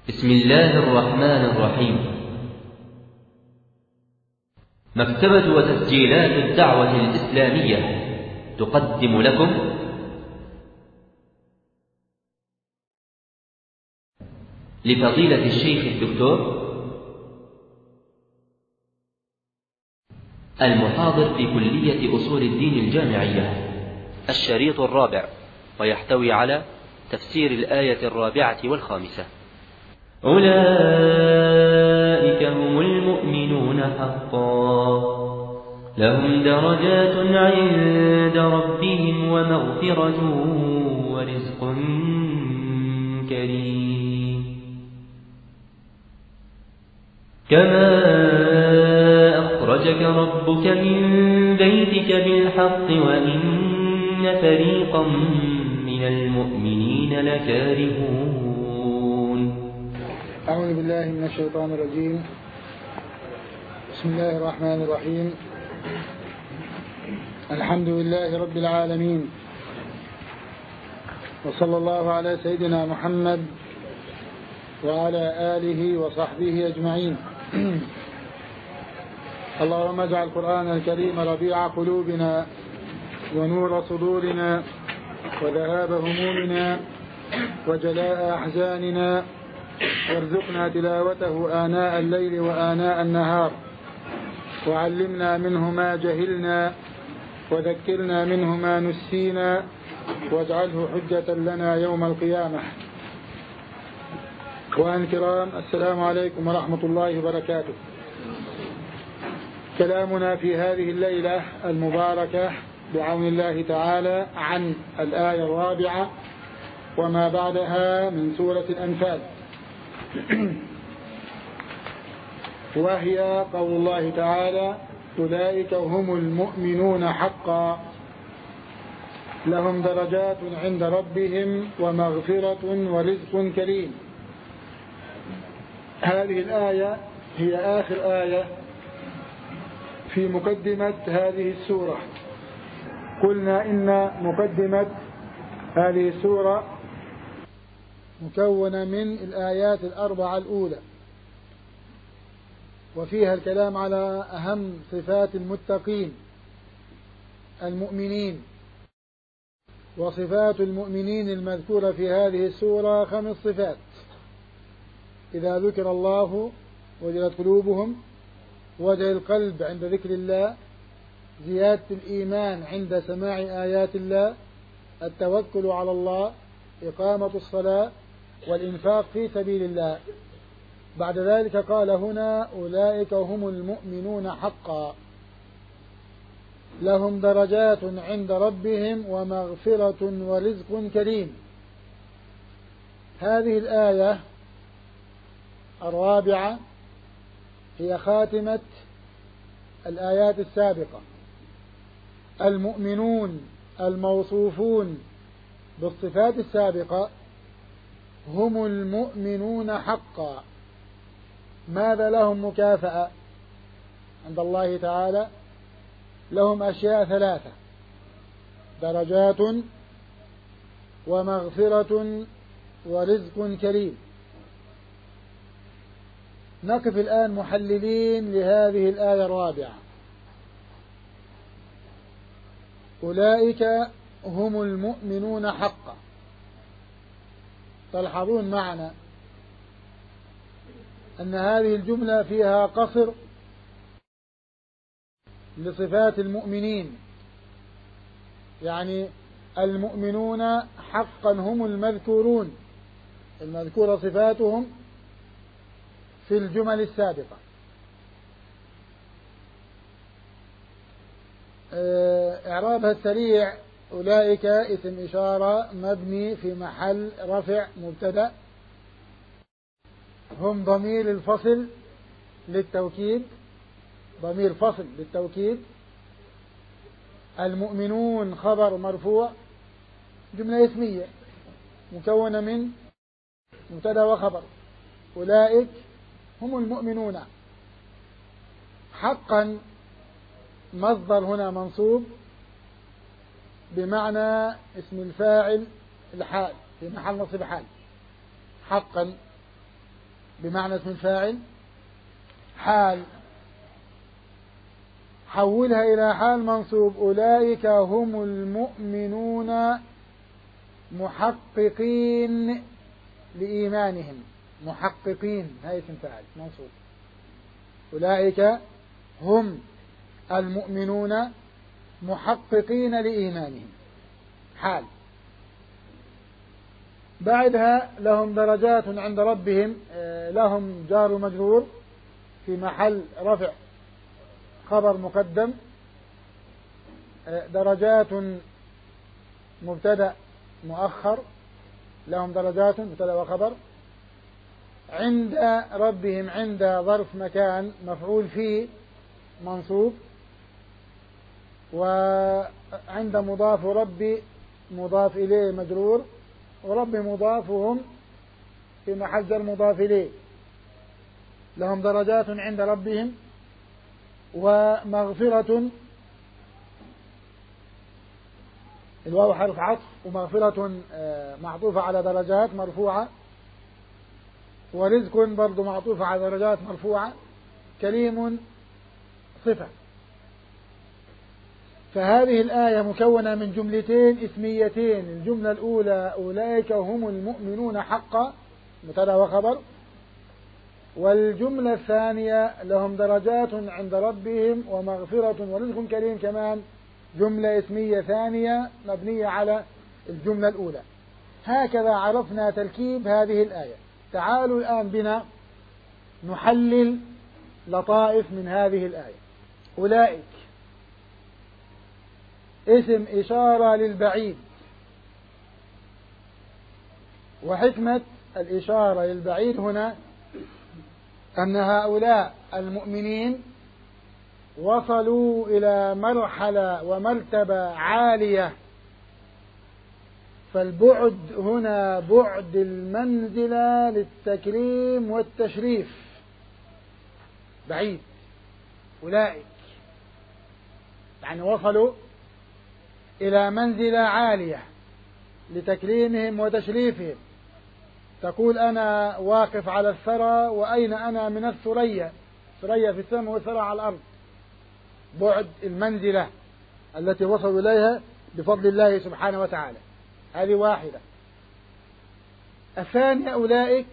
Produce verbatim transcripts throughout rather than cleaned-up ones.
بسم الله الرحمن الرحيم. مكتبة وتسجيلات الدعوة الإسلامية تقدم لكم لفضيلة الشيخ الدكتور المحاضر في كلية أصول الدين الجامعية الشريط الرابع، ويحتوي على تفسير الآية الرابعة والخامسة. أولئك هم المؤمنون حقا، لهم درجات عند ربهم ومغفرة ورزق كريم. كما أخرجك ربك من بيتك بالحق وإن فريقا من المؤمنين لكارهون. أعوذ بالله من الشيطان الرجيم. بسم الله الرحمن الرحيم. الحمد لله رب العالمين، وصلى الله على سيدنا محمد وعلى آله وصحبه أجمعين. اللهم اجعل القرآن الكريم ربيع قلوبنا ونور صدورنا وذهاب همومنا وجلاء أحزاننا، وارزقنا تلاوته آناء الليل وآناء النهار، وعلمنا منه ما جهلنا وذكرنا منه ما نسينا، واجعله حجة لنا يوم القيامة. أخوان الكرام، السلام عليكم ورحمة الله وبركاته. كلامنا في هذه الليلة المباركة بعون الله تعالى عن الآية الرابعة وما بعدها من سورة الأنفال، وهي قول الله تعالى: أولئك هم المؤمنون حقا، لهم درجات عند ربهم ومغفرة ورزق كريم. هذه الآية هي آخر آية في مقدمة هذه السورة. قلنا إن مقدمة هذه السورة مكونة من الآيات الأربعة الأولى، وفيها الكلام على أهم صفات المتقين المؤمنين. وصفات المؤمنين المذكورة في هذه السورة خمس صفات: إذا ذكر الله وجلت قلوبهم، وجل القلب عند ذكر الله، زيادة الإيمان عند سماع آيات الله، التوكل على الله، إقامة الصلاة، والإنفاق في سبيل الله. بعد ذلك قال هنا: أولئك هم المؤمنون حقا، لهم درجات عند ربهم ومغفرة ورزق كريم. هذه الآية الرابعة هي خاتمة الآيات السابقة. المؤمنون الموصوفون بالصفات السابقة هم المؤمنون حقا. ماذا لهم مكافأة عند الله تعالى؟ لهم أشياء ثلاثة: درجات ومغفرة ورزق كريم. نقف الآن محللين لهذه الآية الرابعة. أولئك هم المؤمنون حقا. تلحظون معنا أن هذه الجملة فيها قصر لصفات المؤمنين، يعني المؤمنون حقا هم المذكورون، المذكورة صفاتهم في الجمل السابقة. إعرابها السريع: أولئك اسم إشارة مبني في محل رفع مبتدأ، هم ضمير الفصل للتوكيد، ضمير فصل للتوكيد. المؤمنون خبر مرفوع، جملة اسمية مكونة من مبتدأ وخبر. أولئك هم المؤمنون حقا، مصدر هنا منصوب بمعنى اسم الفاعل الحال في محل نصب حال. حقا بمعنى اسم الفاعل حال، حولها إلى حال منصوب. أولئك هم المؤمنون محققين لإيمانهم. محققين هاي اسم فاعل منصوب. أولئك هم المؤمنون محققين لإيمانهم حال. بعدها لهم درجات عند ربهم، لهم جار مجرور في محل رفع خبر مقدم. درجات مبتدأ مؤخر، لهم درجات مبتدأ وخبر. عند ربهم عند ظرف مكان مفعول فيه منصوب. وعند مضاف ربي مضاف إليه مجرور، ورب مضافهم في محل جر مضاف إليه. لهم درجات عند ربهم. ومغفرة، الواو حرف عطف، ومغفرة معطوفة على درجات مرفوعة. ورزق برضو معطوفة على درجات مرفوعة. كريم صفة. فهذه الآية مكونة من جملتين اسميتين. الجملة الأولى أولئك هم المؤمنون حقا مبتدأ وخبر. والجملة الثانية لهم درجات عند ربهم ومغفرة ورزق كريم، كمان جملة اسمية ثانية مبنية على الجملة الأولى. هكذا عرفنا تركيب هذه الآية. تعالوا الآن بنا نحلل لطائف من هذه الآية. أولئك اسم إشارة للبعيد، وحكمة الإشارة للبعيد هنا أن هؤلاء المؤمنين وصلوا إلى مرحلة ومرتبة عالية. فالبعد هنا بعد المنزلة للتكريم والتشريف، بعيد. أولئك يعني وصلوا إلى منزلة عالية لتكريمهم وتشريفهم. تقول أنا واقف على الثرى، وأين أنا من الثريا؟ ثريا في السماء والثرى على الأرض. بعد المنزلة التي وصلوا إليها بفضل الله سبحانه وتعالى. هذه واحدة. الثانية أولئك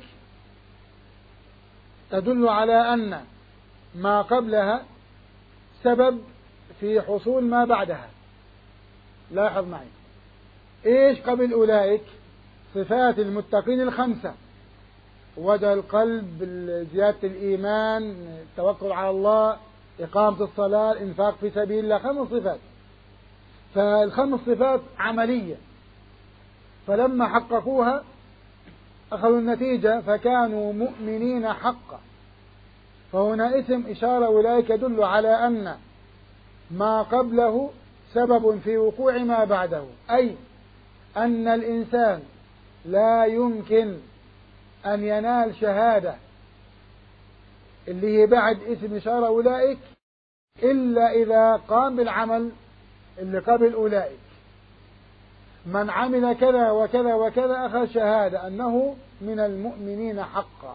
تدل على أن ما قبلها سبب في حصول ما بعدها. لاحظ معي إيش قبل أولئك؟ صفات المتقين الخمسة: وجه القلب، زيادة الإيمان، التوكل على الله، إقامة الصلاة، الإنفاق في سبيل الله. خمس صفات. فالخمس صفات عملية، فلما حققوها أخذوا النتيجة فكانوا مؤمنين حقا. فهنا اسم إشارة أولئك يدل على أن ما قبله سبب في وقوع ما بعده، أي أن الإنسان لا يمكن أن ينال شهادة اللي هي بعد اسم إشارة أولئك إلا إذا قام بالعمل اللي قبل أولئك. من عمل كذا وكذا وكذا أخذ شهادة أنه من المؤمنين حقا.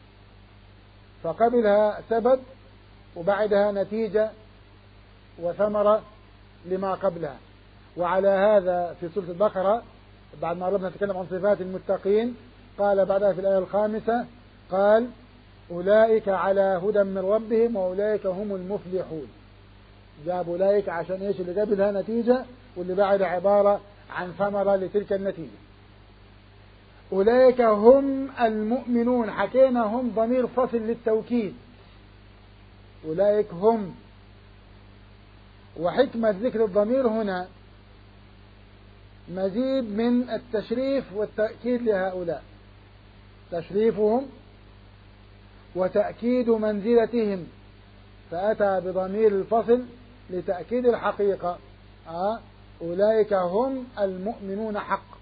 فقبلها سبب وبعدها نتيجة وثمرة لما قبلها. وعلى هذا في سورة البقرة بعد ما ربنا نتكلم عن صفات المتقين قال بعدها في الآية الخامسة قال أولئك على هدى من ربهم وأولئك هم المفلحون. جاب أولئك عشان إيش؟ اللي قبلها نتيجة واللي بعدها عبارة عن ثمرة لتلك النتيجة. أولئك هم المؤمنون، حكينا هم ضمير فصل للتوكيد. أولئك هم. وحكمة ذكر الضمير هنا مزيد من التشريف والتأكيد لهؤلاء، تشريفهم وتأكيد منزلتهم، فأتى بضمير الفصل لتأكيد الحقيقة. آه. أولئك هم المؤمنون حق.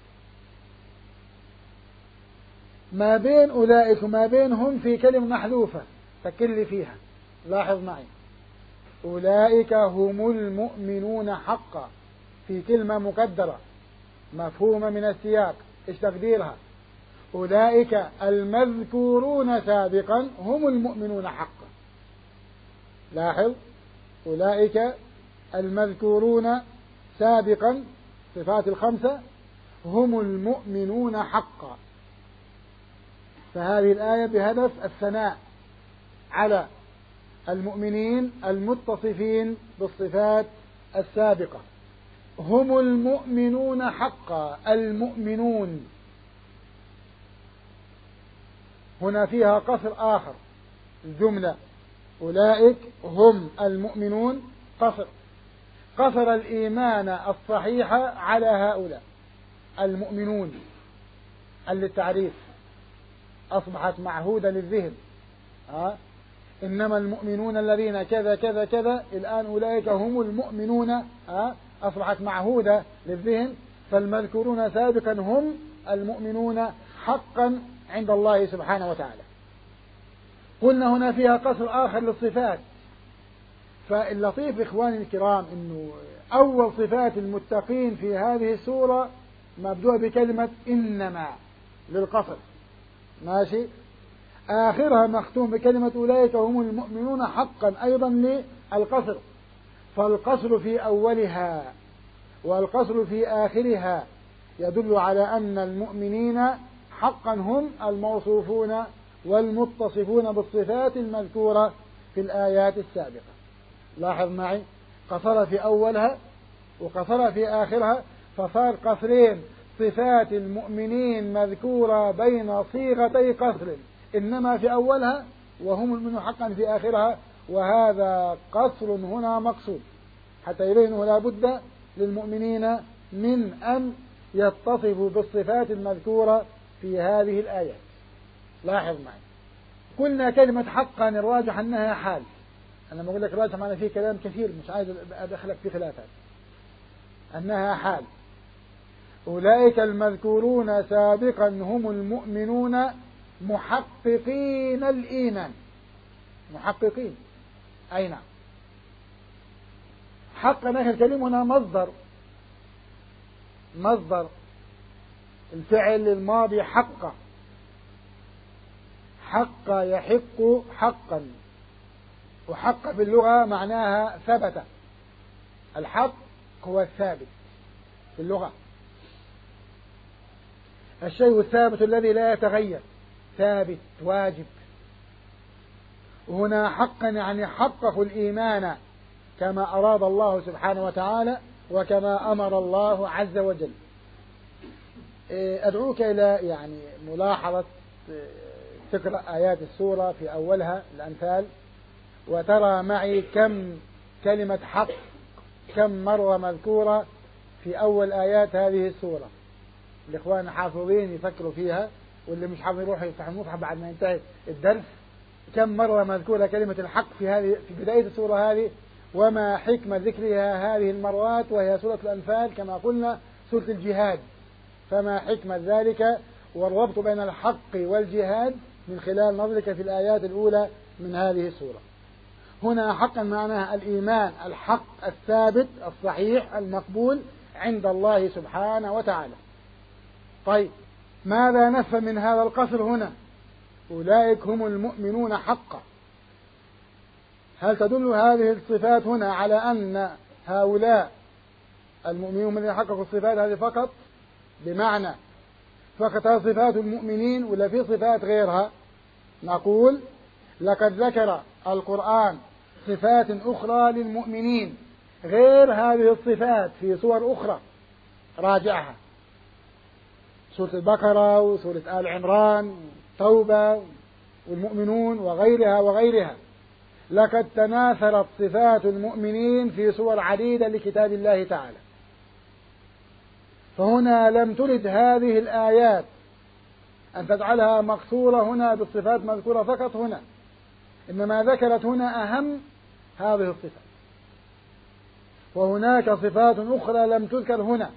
ما بين أولئك وما بين هم في كلمة محذوفة تكل فيها. لاحظ معي أولئك هم المؤمنون حقا في كلمة مقدرة مفهومة من السياق. إيش تقديرها؟ أولئك المذكورون سابقا هم المؤمنون حقا. لاحظ، أولئك المذكورون سابقا صفات الخمسة هم المؤمنون حقا. فهذه الآية بهدف الثناء على المؤمنين المتصفين بالصفات السابقة. هم المؤمنون حقا، المؤمنون هنا فيها قصر آخر، الجملة أولئك هم المؤمنون قصر قصر الإيمان الصحيح على هؤلاء المؤمنون للتعريف، أصبحت معهودة للذهن. ها؟ إنما المؤمنون الذين كذا كذا كذا، الآن أولئك هم المؤمنون، ها؟ أصبحت معهودة للذهن. فالمذكورون سابقا هم المؤمنون حقا عند الله سبحانه وتعالى. قلنا هنا فيها قصر آخر للصفات. فاللطيف إخواني الكرام أنه أول صفات المتقين في هذه السورة مبدوء بكلمة إنما للقصر، ماشي، آخرها مختوم بكلمة أولئك هم المؤمنون حقا أيضا للقصر. فالقصر في أولها والقصر في آخرها يدل على أن المؤمنين حقا هم الموصوفون والمتصفون بالصفات المذكورة في الآيات السابقة. لاحظ معي، قصر في أولها وقصر في آخرها، فصار قصرين، صفات المؤمنين مذكورة بين صيغتي قصر، إنما في أولها وهم المؤمنون حقا في آخرها. وهذا قصر هنا مقصود حتى يبينه لا بد للمؤمنين من أن يتصفوا بالصفات المذكورة في هذه الآيات. لاحظ معي، قلنا كلمة حقا الراجح أنها حال. أنا ما أقول لك راجح معنا فيه كلام كثير، مش عايز أدخلك في خلافات، أنها حال. أولئك المذكورون سابقا هم المؤمنون محققين الإيمان. محققين، أي نعم. حقا آخر الكلمة هنا مصدر مصدر الفعل الماضي حق. حق يحق حقا، وحق باللغة معناها ثبت. الحق هو الثابت في اللغة، الشيء الثابت الذي لا يتغير، ثابت واجب. وهنا حقا يعني حققوا الإيمان كما أراد الله سبحانه وتعالى وكما أمر الله عز وجل. أدعوك إلى يعني ملاحظة تقرأ آيات السورة في أولها الأنفال، وترى معي كم كلمة حق كم مرة مذكورة في أول آيات هذه السورة. الإخوان الحافظين يفكروا فيها، واللي مش حافظ يروح يفتح المصحف بعد ما ينتهي الدرس. كم مرة مذكورة كلمة الحق في هذه في بداية السورة هذه، وما حكمة ذكرها هذه المرات، وهي سورة الأنفال كما قلنا سورة الجهاد. فما حكمة ذلك والربط بين الحق والجهاد من خلال نظرك في الآيات الأولى من هذه السورة. هنا حقا معناها الإيمان الحق الثابت الصحيح المقبول عند الله سبحانه وتعالى. طيب، ماذا نفهم من هذا القصر هنا؟ أولئك هم المؤمنون حقا. هل تدل هذه الصفات هنا على أن هؤلاء المؤمنون الذين حققوا الصفات هذه فقط، بمعنى فقط صفات المؤمنين ولا في صفات غيرها؟ نقول لقد ذكر القرآن صفات أخرى للمؤمنين غير هذه الصفات في سور أخرى، راجعها سورة البقرة وسورة آل عمران توبة والمؤمنون وغيرها وغيرها. لقد تناثرت صفات المؤمنين في سور عديدة لكتاب الله تعالى. فهنا لم ترد هذه الآيات أن تجعلها مقصورة هنا بالصفات مذكورة فقط هنا، إنما ذكرت هنا أهم هذه الصفات، وهناك صفات أخرى لم تذكر هنا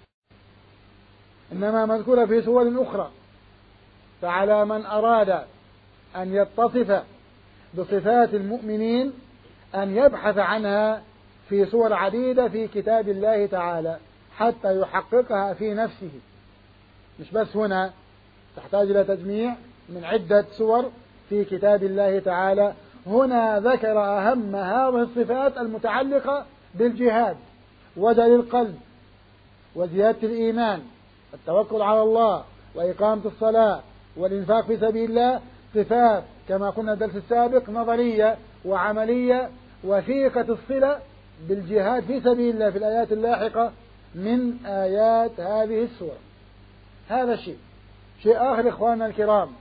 إنما مذكورة في سور أخرى. فعلى من أراد أن يتصف بصفات المؤمنين أن يبحث عنها في سور عديدة في كتاب الله تعالى حتى يحققها في نفسه، مش بس هنا تحتاج إلى تجميع من عدة سور في كتاب الله تعالى. هنا ذكر أهم هذه الصفات المتعلقة بالجهاد وجل القلب وزيادة الإيمان والتوكل على الله وإقامة الصلاة والإنفاق في سبيل الله، صفات كما قلنا الدرس السابق نظرية وعملية وثيقة الصلة بالجهاد في سبيل الله في الآيات اللاحقة من آيات هذه السورة. هذا شيء. شيء آخر إخواننا الكرام،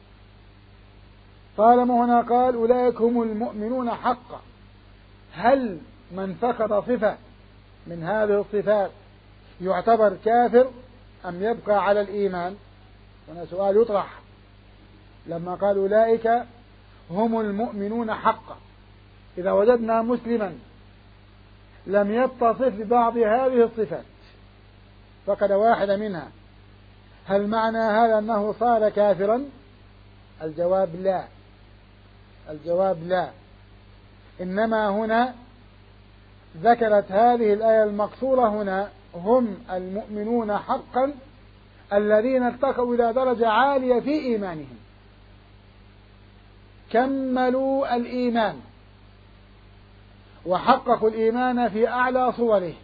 طالما هنا قال أولئك هم المؤمنون حقا، هل من فقد صفة من هذه الصفات يعتبر كافر أم يبقى على الإيمان؟ هنا سؤال يطرح. لما قال أولئك هم المؤمنون حقا، إذا وجدنا مسلما لم يتصف ببعض هذه الصفات فقد واحدة منها، هل معنى هذا أنه صار كافرا؟ الجواب لا، الجواب لا. إنما هنا ذكرت هذه الآية المقصورة هنا هم المؤمنون حقا الذين ارتقوا إلى درجة عالية في إيمانهم، كملوا الإيمان وحققوا الإيمان في أعلى صوره.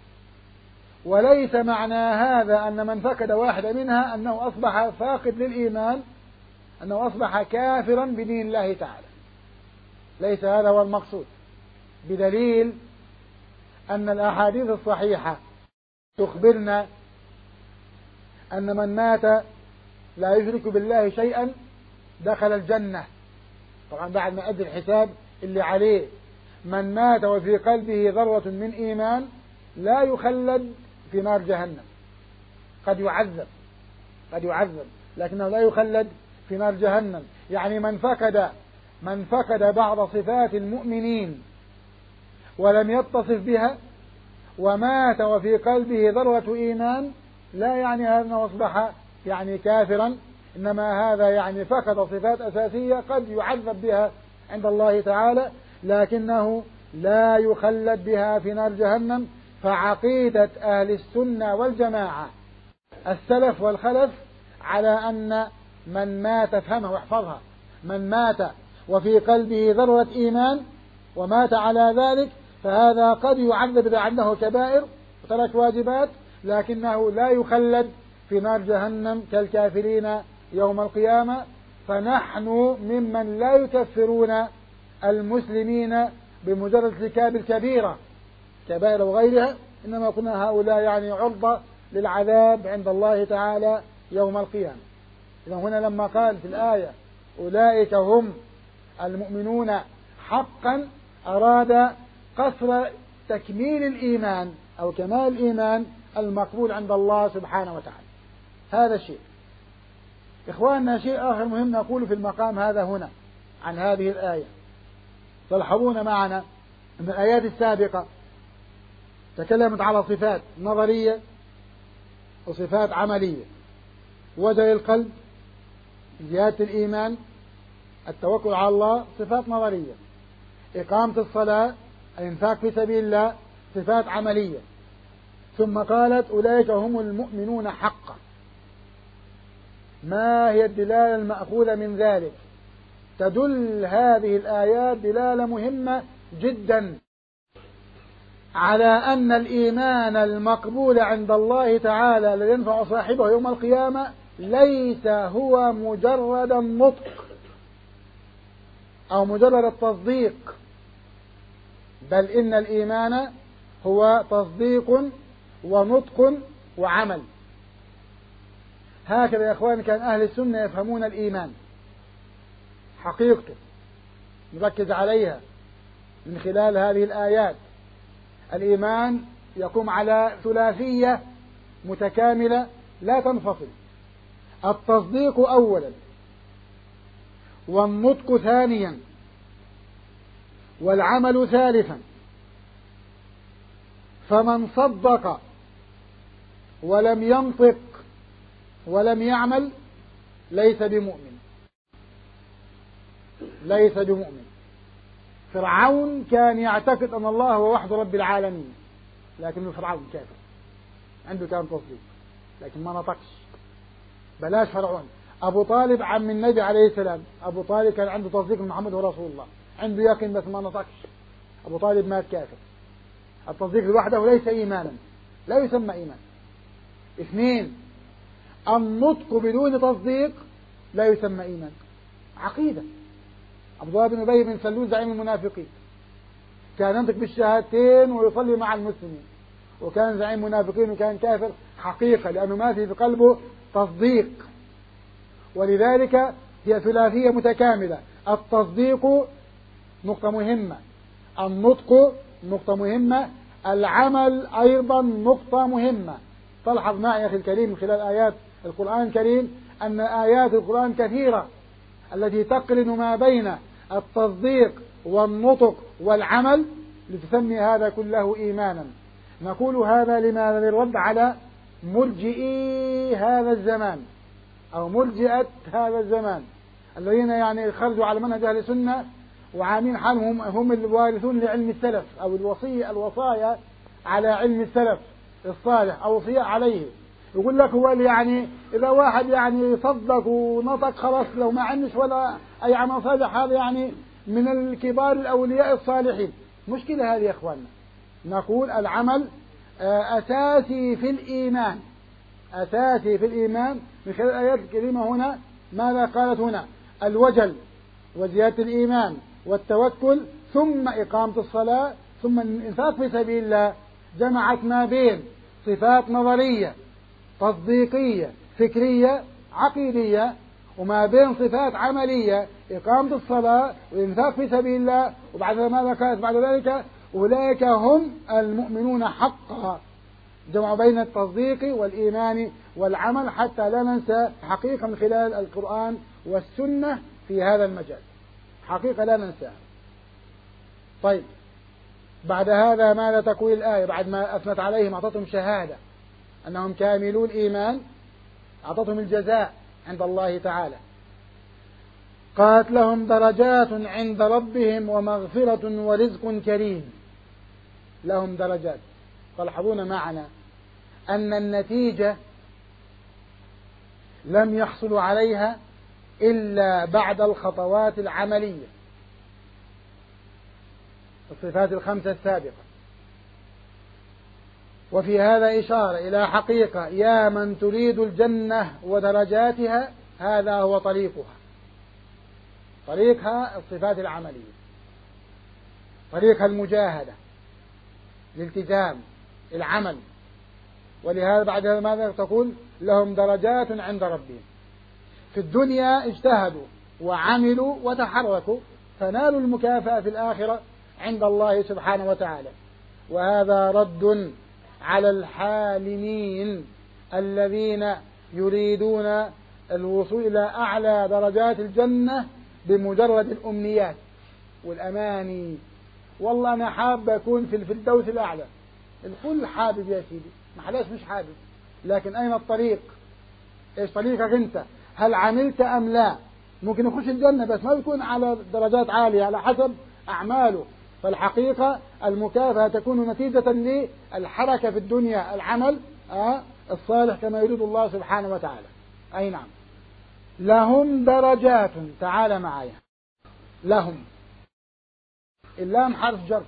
وليس معنى هذا أن من فقد واحدة منها أنه أصبح فاقد للإيمان، أنه أصبح كافرا بدين الله تعالى، ليس هذا هو المقصود، بدليل أن الأحاديث الصحيحة تخبرنا أن من مات لا يشرك بالله شيئا دخل الجنة، طبعا بعد ما أدى الحساب اللي عليه. من مات وفي قلبه ذرة من إيمان لا يخلد في نار جهنم، قد يعذب قد يعذب لكنه لا يخلد في نار جهنم. يعني من فقد من فقد بعض صفات المؤمنين ولم يتصف بها ومات وفي قلبه ذرة إيمان لا يعني هذا أنه أصبح يعني كافرا، إنما هذا يعني فقد صفات أساسية قد يعذب بها عند الله تعالى لكنه لا يخلد بها في نار جهنم. فعقيدة أهل السنة والجماعة السلف والخلف على أن من مات، افهمها واحفظها، من مات وفي قلبه ذرة إيمان ومات على ذلك فهذا قد يعذب إذا عنده كبائر وترك واجبات لكنه لا يخلد في نار جهنم كالكافرين يوم القيامة. فنحن ممن لا يكفرون المسلمين بمجرد ارتكاب الكبيرة كبائر وغيرها، إنما كنا هؤلاء يعني عرضة للعذاب عند الله تعالى يوم القيامة. إذا هنا لما قال في الآية أولئك هم المؤمنون حقا أراد قصر تكميل الإيمان أو كمال الإيمان المقبول عند الله سبحانه وتعالى. هذا شيء. إخواننا شيء آخر مهم نقول في المقام هذا هنا عن هذه الآية. تلحظون معنا أن الآيات السابقة تكلمت على صفات نظرية وصفات عملية، وجل القلب، زيادة الإيمان، التوكل على الله، صفات نظرية، إقامة الصلاة، الإنفاق في سبيل الله، صفات عملية. ثم قالت أولئك هم المؤمنون حقا. ما هي الدلالة المأخوذة من ذلك؟ تدل هذه الآيات دلالة مهمة جدا على أن الإيمان المقبول عند الله تعالى الذي ينفع صاحبه يوم القيامة ليس هو مجرد النطق أو مجرد التصديق، بل إن الإيمان هو تصديق ونطق وعمل. هكذا يا إخوان كان أهل السنة يفهمون الإيمان حقيقته، نركز عليها من خلال هذه الآيات. الإيمان يقوم على ثلاثية متكاملة لا تنفصل: التصديق أولا، والنطق ثانيا، والعمل ثالثا. فمن صدق ولم ينطق ولم يعمل ليس بمؤمن، ليس بمؤمن. فرعون كان يعتقد أن الله هو وحده رب العالمين، لكنه فرعون كافر، عنده كان تصديق لكن ما نطقش. بلاش فرعون، أبو طالب عم النبي عليه السلام، أبو طالب كان عنده تصديق محمد هو رسول الله، عنده يقين بس ما نطقش، أبو طالب مات كافر. التصديق لوحده ليس إيمانا، لا يسمى إيمان. اثنين، النطق بدون تصديق لا يسمى إيمان، عقيدة. عبد الله بن أبي بن سلول زعيم المنافقين كان ينطق بالشهادتين ويصلي مع المسلمين، وكان زعيم منافقين وكان كافر حقيقة، لأنه ما في في قلبه تصديق. ولذلك هي ثلاثية متكاملة، التصديق نقطة مهمة، النطق نقطة مهمة، العمل أيضا نقطة مهمة. تلحظ معي يا أخي الكريم من خلال آيات القرآن الكريم أن آيات القرآن كثيرة التي تقرن ما بين التصديق والنطق والعمل لتسمي هذا كله إيمانا. نقول هذا لماذا؟ للرد على مرجئي هذا الزمان أو مرجئة هذا الزمان الذين يعني خرجوا على منهج أهل السنة وعاملين حالهم هم الوارثون لعلم السلف أو الوصية الوصايا على علم السلف الصالح أو وصية عليه. يقول لك هو يعني إذا واحد يعني صدق ونطق خلاص لو ما عندش ولا أي عمل صالح هذا يعني من الكبار الأولياء الصالحين. مشكلة هذه يا إخواننا. نقول العمل أساسي في الإيمان، أساسي في الإيمان. من خلال الآيات الكريمة هنا ماذا قالت هنا؟ الوجل وزيادة الإيمان والتوكل ثم إقامة الصلاة ثم الإنفاق في سبيل الله. جمعت ما بين صفات نظرية تصديقية فكرية عقيدية وما بين صفات عملية إقامة الصلاة والإنفاق في سبيل الله. وبعد ماذا قالت بعد ذلك؟ أولئك هم المؤمنون حقا. جمع بين التصديق والإيمان والعمل حتى لا ننسى حقيقة من خلال القرآن والسنة في هذا المجال، حقيقة لا ننساها. طيب بعد هذا ماذا تقول الآية؟ بعد ما أثنت عليهم أعطتهم شهادة أنهم كاملو الإيمان، أعطتهم الجزاء عند الله تعالى. قالت لهم درجات عند ربهم ومغفرة ورزق كريم. لهم درجات. تلحظون معنا أن النتيجة لم يحصلوا عليها إلا بعد الخطوات العملية، الصفات الخمسة السابقة. وفي هذا إشارة إلى حقيقة، يا من تريد الجنة ودرجاتها هذا هو طريقها، طريقها الصفات العملية، طريقها المجاهدة الالتزام العمل. ولهذا بعد هذا ماذا تقول؟ لهم درجات عند ربهم. في الدنيا اجتهدوا وعملوا وتحركوا فنالوا المكافأة في الآخرة عند الله سبحانه وتعالى. وهذا رد على الحالمين الذين يريدون الوصول إلى أعلى درجات الجنة بمجرد الأمنيات والأماني. والله أنا حاب أكون في الفردوس الأعلى. الكل حابب يا سيدي، محلاش مش حابب، لكن أين الطريق؟ إيش طريقك أنت؟ هل عملت أم لا؟ ممكن يخش الجنة بس ما بيكون على درجات عالية على حسب أعماله. فالحقيقة المكافأة تكون نتيجة للحركة في الدنيا، العمل آه الصالح كما يريد الله سبحانه وتعالى. أي نعم. لهم درجات، تعال معي. لهم اللام حرف جر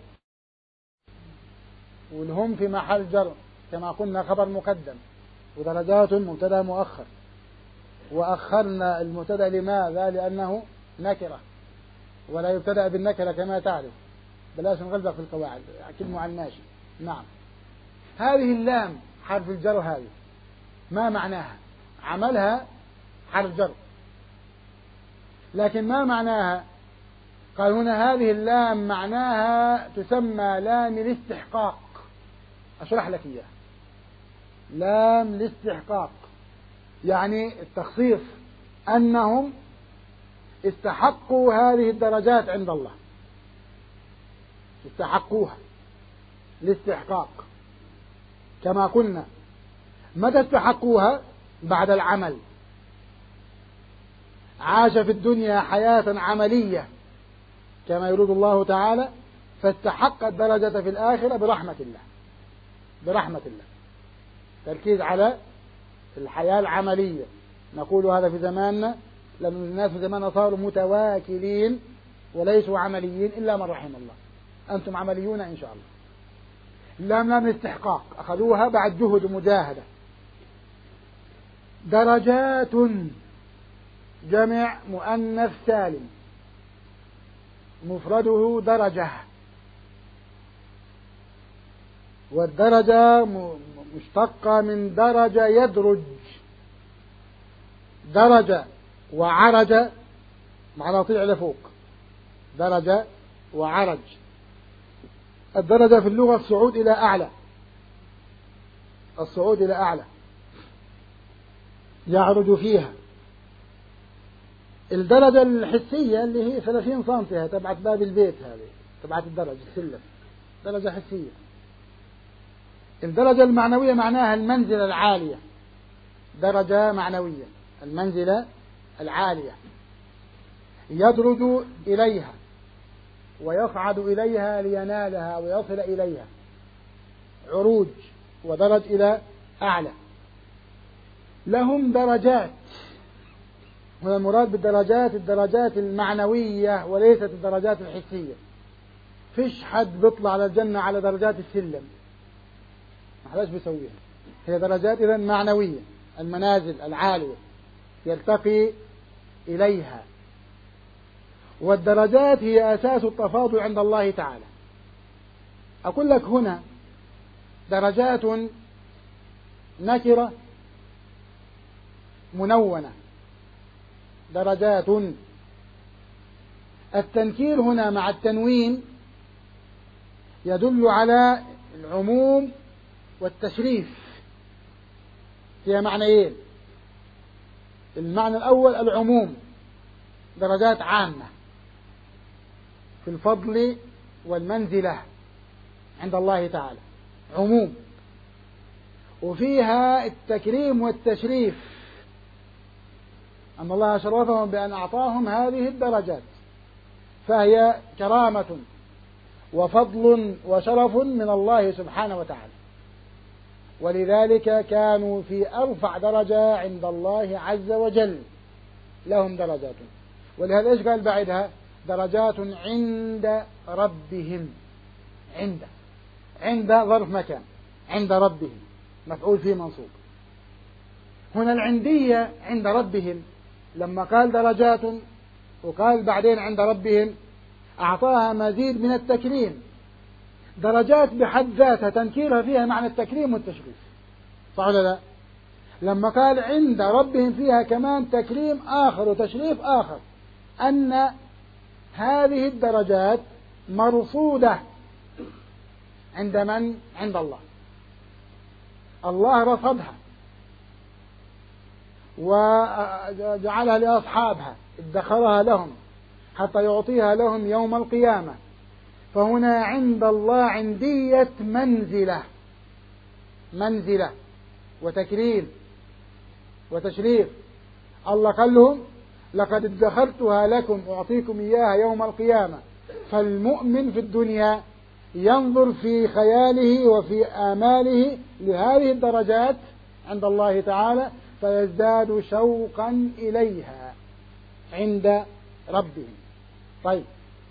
والهم في محل جر كما قلنا خبر مقدم، ودرجات مبتدا مؤخر، وأخرنا المبتدا لماذا؟ لأنه نكرة ولا يبتدأ بالنكرة كما تعرف، بلاش نغلبك في القواعد كلمة عن ماشي. نعم. هذه اللام حرف الجر هذه ما معناها؟ عملها حرف جر، لكن ما معناها؟ قال هنا هذه اللام معناها تسمى لام الاستحقاق. أشرح لك إياها. لام الاستحقاق يعني التخصيص، أنهم استحقوا هذه الدرجات عند الله، استحقوها الاستحقاق. كما قلنا متى استحقوها؟ بعد العمل. عاش في الدنيا حياة عملية كما يريد الله تعالى فاستحق الدرجة في الآخرة برحمة الله، برحمة الله. تركيز على الحياة العملية نقول هذا في زماننا، لأن الناس في زماننا صاروا متواكلين وليسوا عمليين إلا من رحم الله. أنتم عمليون إن شاء الله. لام لام الاستحقاق أخذوها بعد جهد ومجاهدة. درجات جمع مؤنث سالم، مفرده درجة، والدرجة مشتقة من درجة يدرج، درجة وعرج معناه طلع لفوق، درجة وعرج. الدرجة في اللغة الصعود إلى أعلى، الصعود إلى أعلى، يعرج فيها. الدرجة الحسية اللي هي ثلاثين سنتي تبعت باب البيت، هذه تبعت الدرجة السلم، درجة حسية. الدرجة المعنوية معناها المنزلة العالية، درجة معنوية، المنزلة العالية، يدرج إليها ويصعد إليها لينالها ويصل إليها، عروج ودرج إلى أعلى. لهم درجات، هنا المراد بالدرجات الدرجات المعنوية وليست الدرجات الحسية. فيش حد بيطلع على الجنة على درجات السلم، ما حداش بيسويها. هي درجات إذن معنوية، المنازل العالية يرتقي إليها. والدرجات هي أساس التفاضل عند الله تعالى. أقول لك هنا درجات نكرة منونة، درجات. التنكير هنا مع التنوين يدل على العموم والتشريف، فيها معنيين. المعنى الأول العموم، درجات عامة في الفضل والمنزلة عند الله تعالى، عموم. وفيها التكريم والتشريف، أن الله شرفهم بأن أعطاهم هذه الدرجات، فهي كرامة وفضل وشرف من الله سبحانه وتعالى. ولذلك كانوا في أرفع درجة عند الله عز وجل، لهم درجات. ولهذا إيش قال بعدها؟ درجات عند ربهم. عند عند ظرف مكان، عند ربهم مفعول فيه منصوب. هنا العندية عند ربهم، لما قال درجات وقال بعدين عند ربهم أعطاها مزيد من التكريم. درجات بحد ذاتها تنكيرها فيها معنى التكريم والتشريف، صح ولا لا؟ لما قال عند ربهم فيها كمان تكريم آخر وتشريف آخر، أن هذه الدرجات مرصودة عند من؟ عند الله. الله رصدها وجعلها لأصحابها، ادخرها لهم حتى يعطيها لهم يوم القيامة. فهنا عند الله عندية منزلة، منزلة وتكريم وتشريف. الله قال لهم لقد ادخرتها لكم أعطيكم إياها يوم القيامة. فالمؤمن في الدنيا ينظر في خياله وفي آماله لهذه الدرجات عند الله تعالى، فيزداد شوقا إليها عند ربهم. طيب،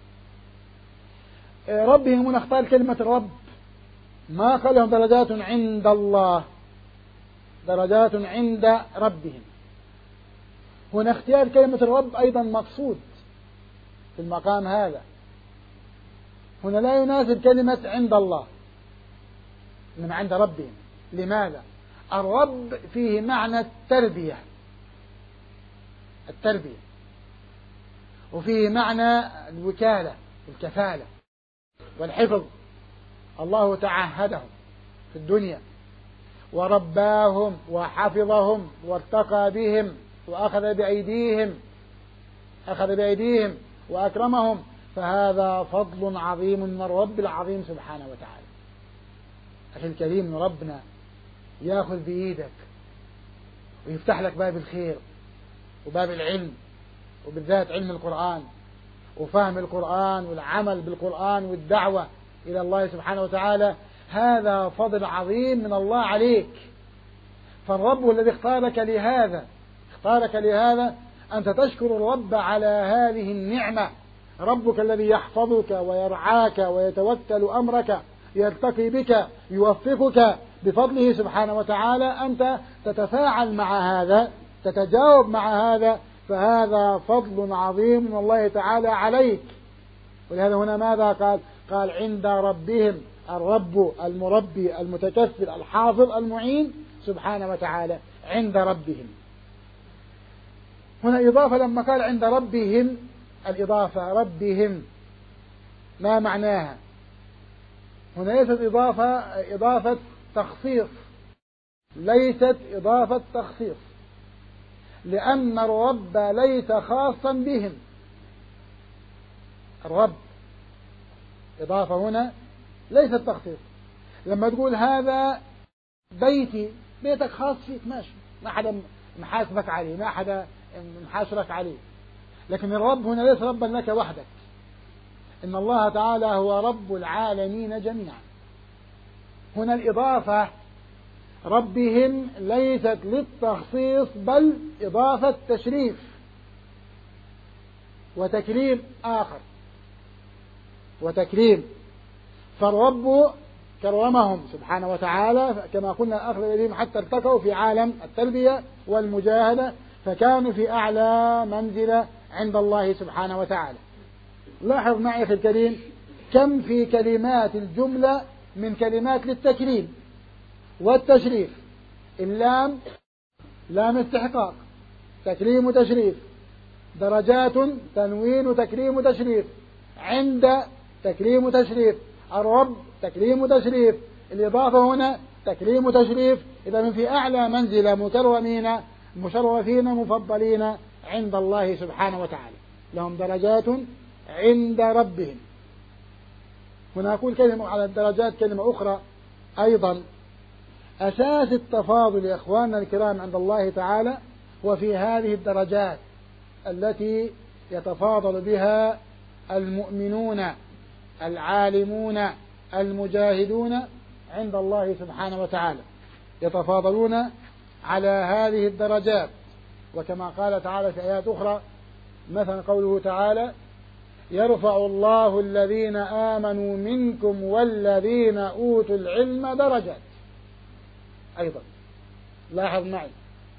ربهم هنا اختار كلمة رب، ما قال لهم درجات عند الله، درجات عند ربهم. هنا اختيار كلمة الرب أيضا مقصود في المقام هذا. هنا لا يناسب كلمة عند الله من عند ربهم. لماذا؟ الرب فيه معنى التربية، التربية، وفيه معنى الوكالة، الكفالة والحفظ. الله تعهدهم في الدنيا ورباهم وحفظهم وارتقى بهم وأخذ بأيديهم، أخذ بأيديهم وأكرمهم. فهذا فضل عظيم من الرب العظيم سبحانه وتعالى. أخي الكريم، من ربنا يأخذ بإيدك ويفتح لك باب الخير وباب العلم، وبالذات علم القرآن وفهم القرآن والعمل بالقرآن والدعوة إلى الله سبحانه وتعالى. هذا فضل عظيم من الله عليك. فالرب الذي اختارك لهذا، اختارك لهذا أنت تشكر الرب على هذه النعمة. ربك الذي يحفظك ويرعاك ويتوكل أمرك، يلتقي بك، يوفقك بفضله سبحانه وتعالى، أنت تتفاعل مع هذا، تتجاوب مع هذا، فهذا فضل عظيم من الله تعالى عليك. ولهذا هنا ماذا قال؟ قال عند ربهم، الرب المربي المتكفل الحافظ المعين سبحانه وتعالى عند ربهم. هنا إضافة لما قال عند ربهم، الإضافة ربهم ما معناها؟ هنا ليست إضافة إضافة تخصيص، ليست إضافة تخصيص، لأن الرب ليس خاصا بهم. الرب إضافة هنا ليست تخصيص. لما تقول هذا بيتي، بيتك خاص فيك ماشي، ما حدا محاسبك عليه، ما حدا محاسبك عليه، لكن الرب هنا ليس ربا لك وحدك، إن الله تعالى هو رب العالمين جميعا. هنا الإضافة ربهم ليست للتخصيص بل إضافة تشريف وتكريم آخر، وتكريم. فالرب كرمهم سبحانه وتعالى كما قلنا أخذ إليهم حتى ارتقوا في عالم التربية والمجاهدة، فكانوا في أعلى منزلة عند الله سبحانه وتعالى. لاحظ معي في الكريم كم في كلمات الجملة من كلمات للتكريم والتشريف. اللام لام استحقاق، تكريم وتشريف. درجات تنوين وتكريم وتشريف. عند تكريم وتشريف. الرب تكريم وتشريف. الإضافة هنا تكريم وتشريف. إذا من في أعلى منزلة مكرمين مشرفين مفضلين عند الله سبحانه وتعالى، لهم درجات عند ربهم. هنا أقول كلمة على الدرجات كلمة أخرى أيضا. أساس التفاضل يا إخواننا الكرام عند الله تعالى وفي هذه الدرجات التي يتفاضل بها المؤمنون العالمون المجاهدون عند الله سبحانه وتعالى، يتفاضلون على هذه الدرجات. وكما قال تعالى في آيات أخرى، مثلا قوله تعالى: يرفع الله الذين آمنوا منكم والذين أوتوا العلم درجات. أيضا لاحظ معي،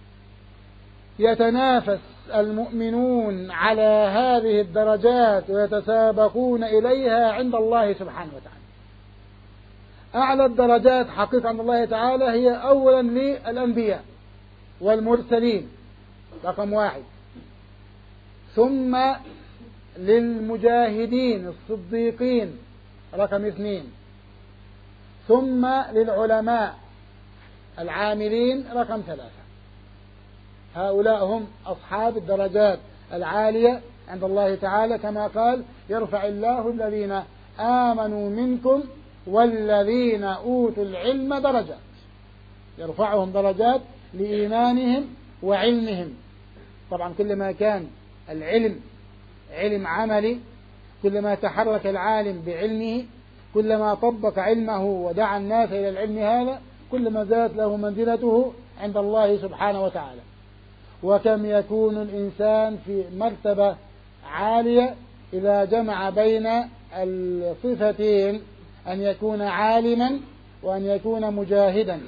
يتنافس المؤمنون على هذه الدرجات ويتسابقون إليها عند الله سبحانه وتعالى. أعلى الدرجات حقيقة عند الله تعالى هي أولا للأنبياء والمرسلين رقم واحد، ثم للمجاهدين الصديقين رقم اثنين، ثم للعلماء العاملين رقم ثلاثة. هؤلاء هم أصحاب الدرجات العالية عند الله تعالى، كما قال: يرفع الله الذين آمنوا منكم والذين أوتوا العلم درجات. يرفعهم درجات لإيمانهم وعلمهم. طبعا كلما كان العلم علم عملي، كلما تحرك العالم بعلمه، كلما طبق علمه ودعا الناس إلى العلم هذا، كلما زادت له منزلته عند الله سبحانه وتعالى. وكم يكون الإنسان في مرتبة عالية إذا جمع بين الصفتين، أن يكون عالما وأن يكون مجاهدا،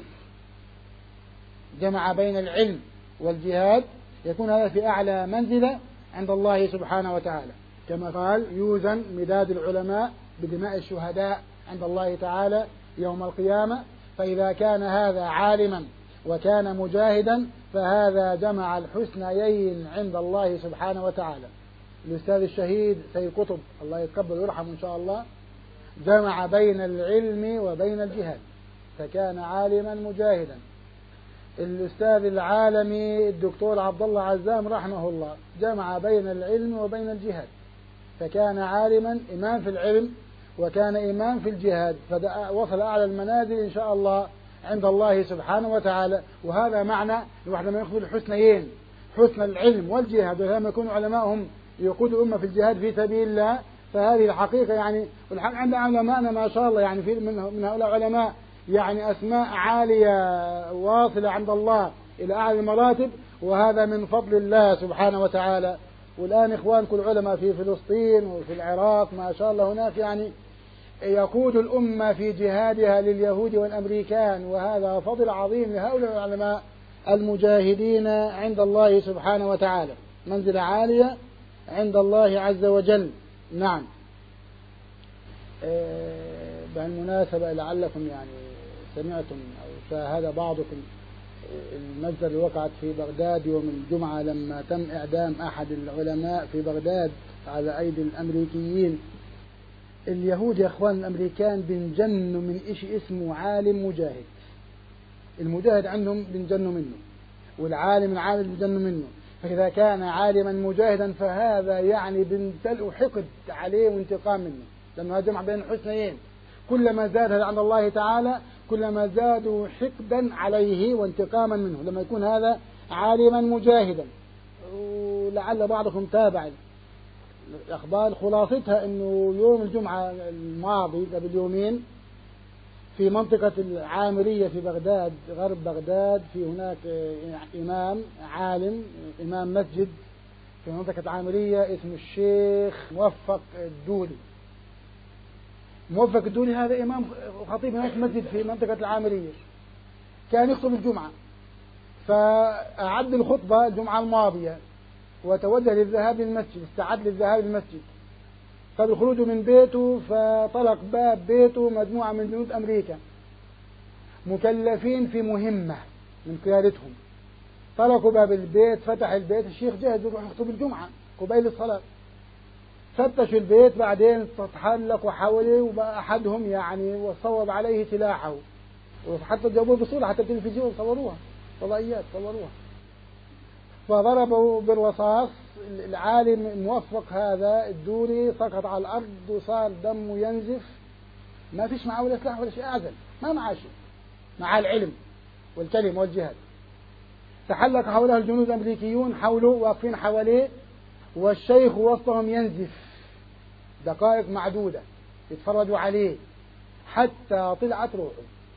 جمع بين العلم والجهاد، يكون هذا في أعلى منزلة عند الله سبحانه وتعالى. كما قال: يوزن مداد العلماء بدماء الشهداء عند الله تعالى يوم القيامة. فإذا كان هذا عالما وكان مجاهدا فهذا جمع الحسنيين عند الله سبحانه وتعالى. الأستاذ الشهيد سيد قطب الله يتقبل ويرحمه إن شاء الله جمع بين العلم وبين الجهاد فكان عالما مجاهدا. الأستاذ العالمي الدكتور عبد الله عزام رحمه الله جمع بين العلم وبين الجهاد فكان عالما إمام في العلم وكان إمام في الجهاد، فوصل أعلى المنازل إن شاء الله عند الله سبحانه وتعالى. وهذا معنى الواحد لما يأخذ الحسنيين، حسن العلم والجهاد، ولما يكونوا علماءهم يقودوا الأمة في الجهاد في سبيل الله، فهذه الحقيقة يعني. والحق عند علماءنا ما شاء الله يعني في من هؤلاء علماء يعني أسماء عالية واصلة عند الله إلى أعلى المراتب، وهذا من فضل الله سبحانه وتعالى. والآن إخوانكم العلماء في فلسطين وفي العراق ما شاء الله هناك يعني يقود الأمة في جهادها لليهود والأمريكان، وهذا فضل عظيم لهؤلاء العلماء المجاهدين عند الله سبحانه وتعالى، منزلة عالية عند الله عز وجل. نعم. بالمناسبة لعلكم يعني سمعتم أو شاهد بعضكم المجزرة اللي وقعت في بغداد يوم الجمعة لما تم إعدام أحد العلماء في بغداد على أيدي الأمريكيين. اليهود يا أخوان الأمريكان بنجنوا من إشي اسمه عالم مجاهد. المجاهد عندهم بنجنوا منه، والعالم العالم بنجنوا منه. فإذا كان عالما مجاهدا فهذا يعني بنتلقوا حقد عليه وانتقام منه، لأنه هذا جمع بين الحسنيين. كلما زاد هذا عند الله تعالى كلما زادوا حقدا عليه وانتقاما منه لما يكون هذا عالما مجاهدا. ولعل بعضكم تابع الأخبار، خلاصتها أنه يوم الجمعة الماضي قبل يومين في منطقة العامرية في بغداد غرب بغداد في هناك إمام عالم إمام مسجد في منطقة العامرية اسمه الشيخ موفق الدولي. موفق الدولي هذا إمام خطيب هناك مسجد في منطقة العامرية، كان يخطب الجمعة، فأعد الخطبة الجمعة الماضية وتوجه للذهاب للمسجد، استعد للذهاب للمسجد. قبل خروجه من بيته فطلق باب بيته مجموعة من جنود أمريكا مكلفين في مهمة من قيادتهم. طلقوا باب البيت، فتح البيت، الشيخ جاهز يروح يخطب الجمعة قبيل الصلاة. فتشوا البيت، بعدين تحلقوا حوله، وبقى أحدهم يعني وصوب عليه سلاحه، وحتى جابوه بصورة حتى التلفزيون صوروها، فضائيات صوروها. فضربوا بالرصاص العالم الموفق هذا الدوري، سقط على الأرض وصار دمه ينزف. ما فيش معه ولا سلاح ولا شيء، أعزل ما معه شيء، مع العلم والكلمة والجهاد. تحلق حوله الجنود الأمريكيون، حوله واقفين حواليه، والشيخ وسطهم ينزف دقائق معدودة، يتفرجوا عليه حتى طلعت روحه.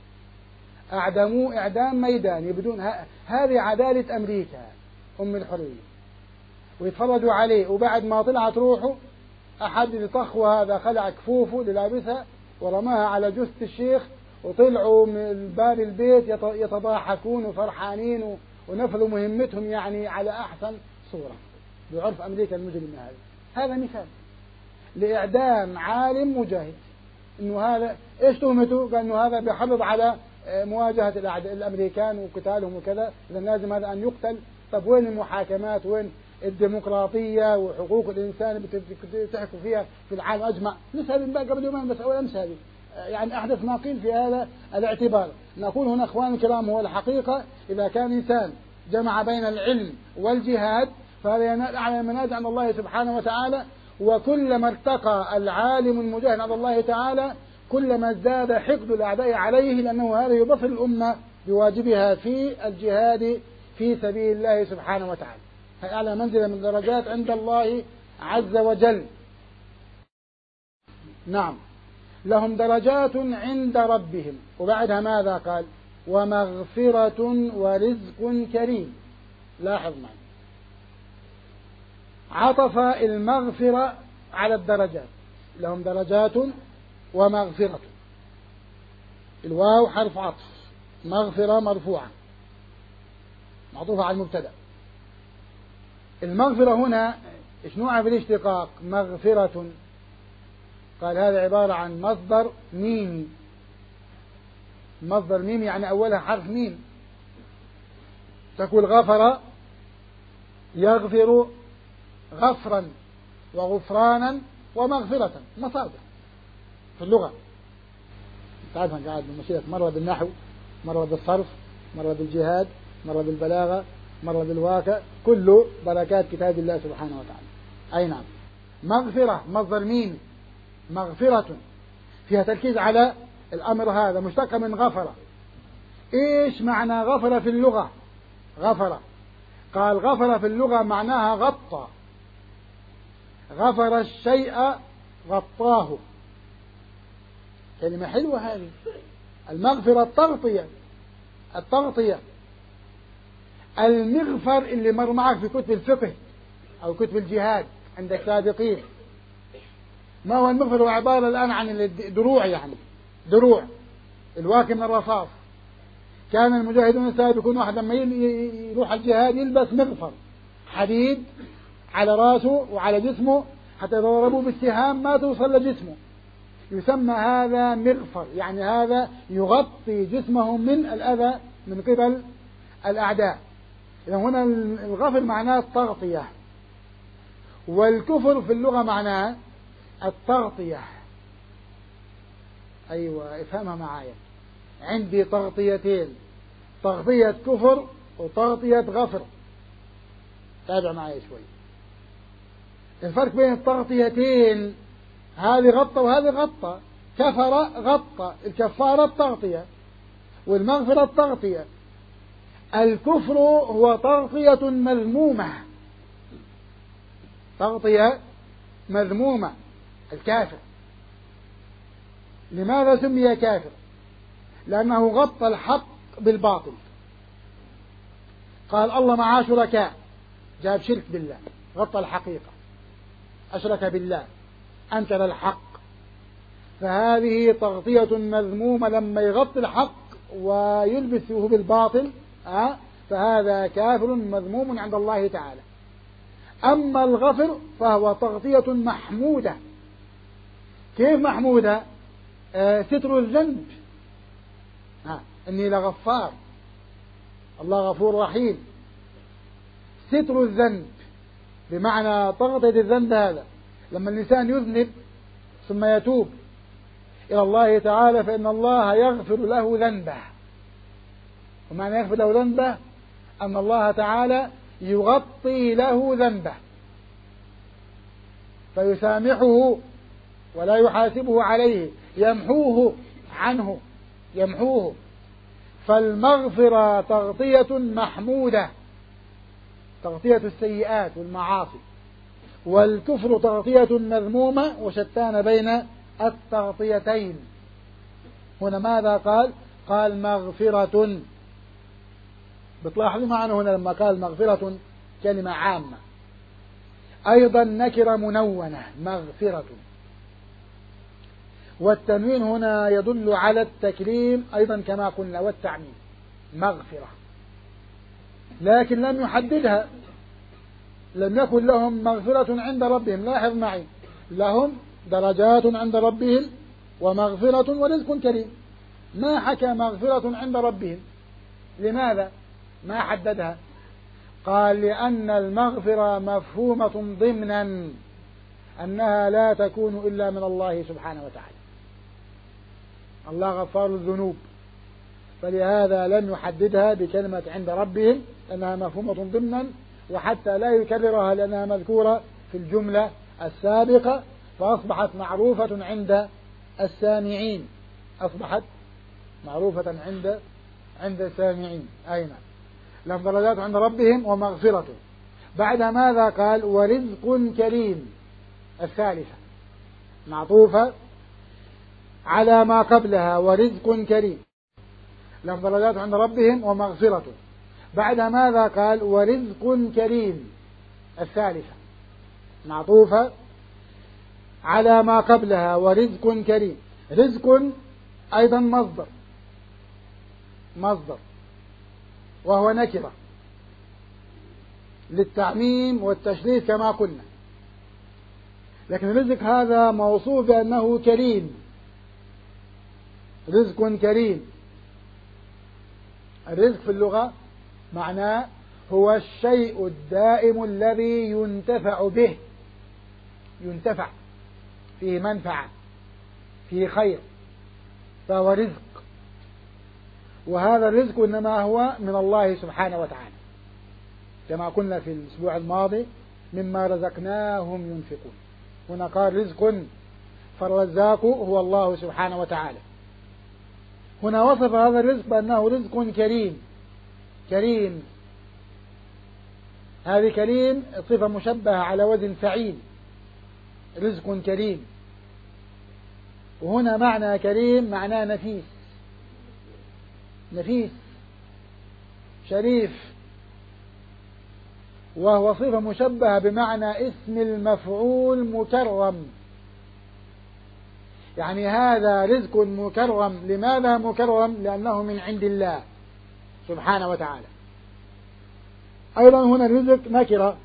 أعدموه إعدام ميداني بدون ه... هذه عدالة أمريكا أم الحرية. ويتفرجوا عليه، وبعد ما طلعت روحه أحد الطخوة هذا خلع كفوفه للابسها ورماها على جثة الشيخ، وطلعوا من باب البيت يتضاحكون وفرحانين ونفذوا مهمتهم يعني على أحسن صورة بعرف أمريكا المجرم هذا. هذا مثال لإعدام عالم مجاهد. إنه هذا إيش تهمته؟ قال إنه هذا بيحرض على مواجهة الأمريكان وقتالهم وكذا، إذا لازم هذا أن يقتل. طب وين المحاكمات؟ وين الديمقراطية وحقوق الإنسان اللي بتحكوا فيها في العالم أجمع؟ لسه هذه قبل يومين بس أو أمس هذه يعني أحدث ما قيل في هذا الاعتبار. نقول هنا أخوان الكرام هو الحقيقة إذا كان إنسان جمع بين العلم والجهاد فهذا ينال أعلى المنازل عند الله سبحانه وتعالى. وكلما ارتقى العالم المجاهد عند الله تعالى كلما ازداد حقد الأعداء عليه، لأنه هذا يبصر الأمة بواجبها في الجهاد في سبيل الله سبحانه وتعالى. هي أعلى منزلة من درجات عند الله عز وجل. نعم، لهم درجات عند ربهم. وبعدها ماذا قال؟ ومغفرة ورزق كريم. لاحظ معي، عطف المغفرة على الدرجات. لهم درجات ومغفرة، الواو حرف عطف، مغفرة مرفوعة معطوفة على المبتدأ. المغفرة هنا ايش نوعها بالاشتقاق؟ مغفرة، قال هذا عبارة عن مصدر ميمي. مصدر ميمي يعني أولها حرف ميم. تقول غفر يغفر غفرا وغفرانا ومغفرة، مصادر في اللغة. تعرف أنا قاعد بمشيلك مرة بالنحو، مرة بالصرف، مرة بالجهاد، مرة بالبلاغة، مرة بالواقع، كله بركات كتاب الله سبحانه وتعالى. أي نعم، مغفرة مصدر ميم، مغفرة فيها تركيز على الأمر هذا، مشتق من غفر. إيش معنى غفر في اللغة؟ غفر، قال غفر في اللغة معناها غطى. غفر الشيء غطاه، كلمة حلوة هذه. المغفرة التغطية، التغطية المغفر اللي مر معك في كتب الفقه أو كتب الجهاد عندك سابقين. ما هو المغفر؟ هو عبارة الآن عن الدروع، يعني دروع الواكي من الرصاص. كان المجاهدون السابقون واحد لما يروح الجهاد يلبس مغفر حديد على راسه وعلى جسمه حتى إذا ضربوه بالسهام ما توصل لجسمه، يسمى هذا مغفر، يعني هذا يغطي جسمه من الأذى من قبل الأعداء. إذا هنا الغفر معناه التغطية، والكفر في اللغة معناه التغطية. أيوة افهمها معايا، عندي تغطيتين، تغطية كفر وتغطية غفر. تابع معايا شوي. الفرق بين التغطيتين، هذه غطى وهذه غطى. كفر غطى، الكفارة التغطية والمغفرة التغطية. الكفر هو تغطية مذمومة، تغطية مذمومة. الكافر لماذا سمي كافر؟ لأنه غطى الحق بالباطل. قال الله معاه شركاء، جاب شرك بالله، غطى الحقيقة، أشرك بالله، أنكر الحق، فهذه تغطية مذمومة. لما يغطي الحق ويلبسه بالباطل أه؟ فهذا كافر مذموم عند الله تعالى. أما الغفر فهو تغطية محمودة. كيف محمودة؟ آه ستر الذنب. آه. إني لغفار، الله غفور رحيم. ستر الذنب بمعنى تغطية الذنب. هذا لما الإنسان يذنب ثم يتوب إلى الله تعالى فإن الله يغفر له ذنبه. ومعنى يغفر له ذنبه أن الله تعالى يغطي له ذنبه فيسامحه ولا يحاسبه عليه، يمحوه عنه، يمحوه. فالمغفرة تغطية محمودة، تغطية السيئات والمعاصي، والكفر تغطية مذمومة، وشتان بين التغطيتين. هنا ماذا قال؟ قال مغفرة. بتلاحظوا معنا هنا لما قال مغفرة كلمة عامة، أيضا نكرة منونة، مغفرة. والتنوين هنا يدل على التكريم أيضا كما قلنا، والتعميم، مغفرة. لكن لم يحددها، لم يكن لهم مغفرة عند ربهم. لاحظ معي، لهم درجات عند ربهم ومغفرة ورزق كريم. ما حكى مغفرة عند ربهم، لماذا ما حددها؟ قال لأن المغفرة مفهومة ضمنا أنها لا تكون إلا من الله سبحانه وتعالى. الله غفار الذنوب، فلهذا لم يحددها بكلمة عند ربهم لأنها مفهومة ضمنا، وحتى لا يكررها لأنها مذكورة في الجملة السابقة، فأصبحت معروفة عند السامعين، أصبحت معروفة عند عند السامعين. أين لهم درجات عند ربهم ومغفرة. بعد ماذا قال؟ ورزق كريم، الثالثة معطوفة على ما قبلها، ورزق كريم. لهم درجات عند ربهم ومغفرة. بعد ماذا قال؟ ورزق كريم، الثالثة معطوفة على ما قبلها، ورزق كريم. رزق أيضا مصدر، مصدر وهو نكرة للتعميم والتشريف كما قلنا. لكن الرزق هذا موصوف بأنه كريم، رزق كريم. الرزق في اللغة معناه هو الشيء الدائم الذي ينتفع به، ينتفع فيه منفعة، فيه خير، فهو رزق. وهذا الرزق إنما هو من الله سبحانه وتعالى كما قلنا في الأسبوع الماضي، مما رزقناهم ينفقون. هنا قال رزق، فالرزاق هو الله سبحانه وتعالى. هنا وصف هذا الرزق بأنه رزق كريم. كريم هذه كريم صفة مشبهة على وزن فعيل، رزق كريم. وهنا معنى كريم معناه نفيس، نفيس شريف وهو صفة مشبهة بمعنى اسم المفعول مكرم، يعني هذا رزق مكرم. لماذا مكرم؟ لأنه من عند الله سبحانه وتعالى. أيضا هنا الرزق نكرة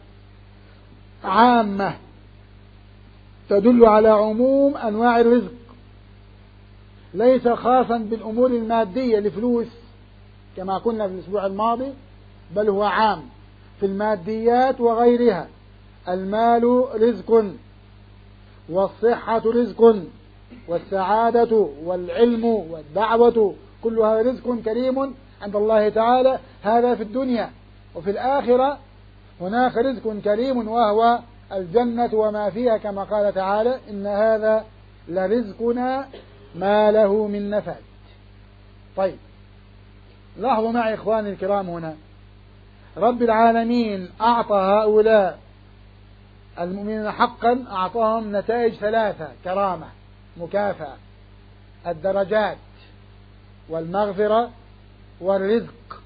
عامة تدل على عموم أنواع الرزق، ليس خاصا بالأمور المادية الفلوس كما قلنا في الأسبوع الماضي، بل هو عام في الماديات وغيرها. المال رزق، والصحة رزق، والسعادة والعلم والدعوة كلها رزق كريم عند الله تعالى. هذا في الدنيا. وفي الآخرة هناك رزق كريم وهو الجنة وما فيها، كما قال تعالى: إن هذا لرزقنا ما له من نفاد. طيب، لاحظوا معي إخواني الكرام، هنا رب العالمين أعطى هؤلاء المؤمنين حقا، أعطاهم نتائج ثلاثة: كرامة، مكافأة، الدرجات، والمغفرة، والرزق،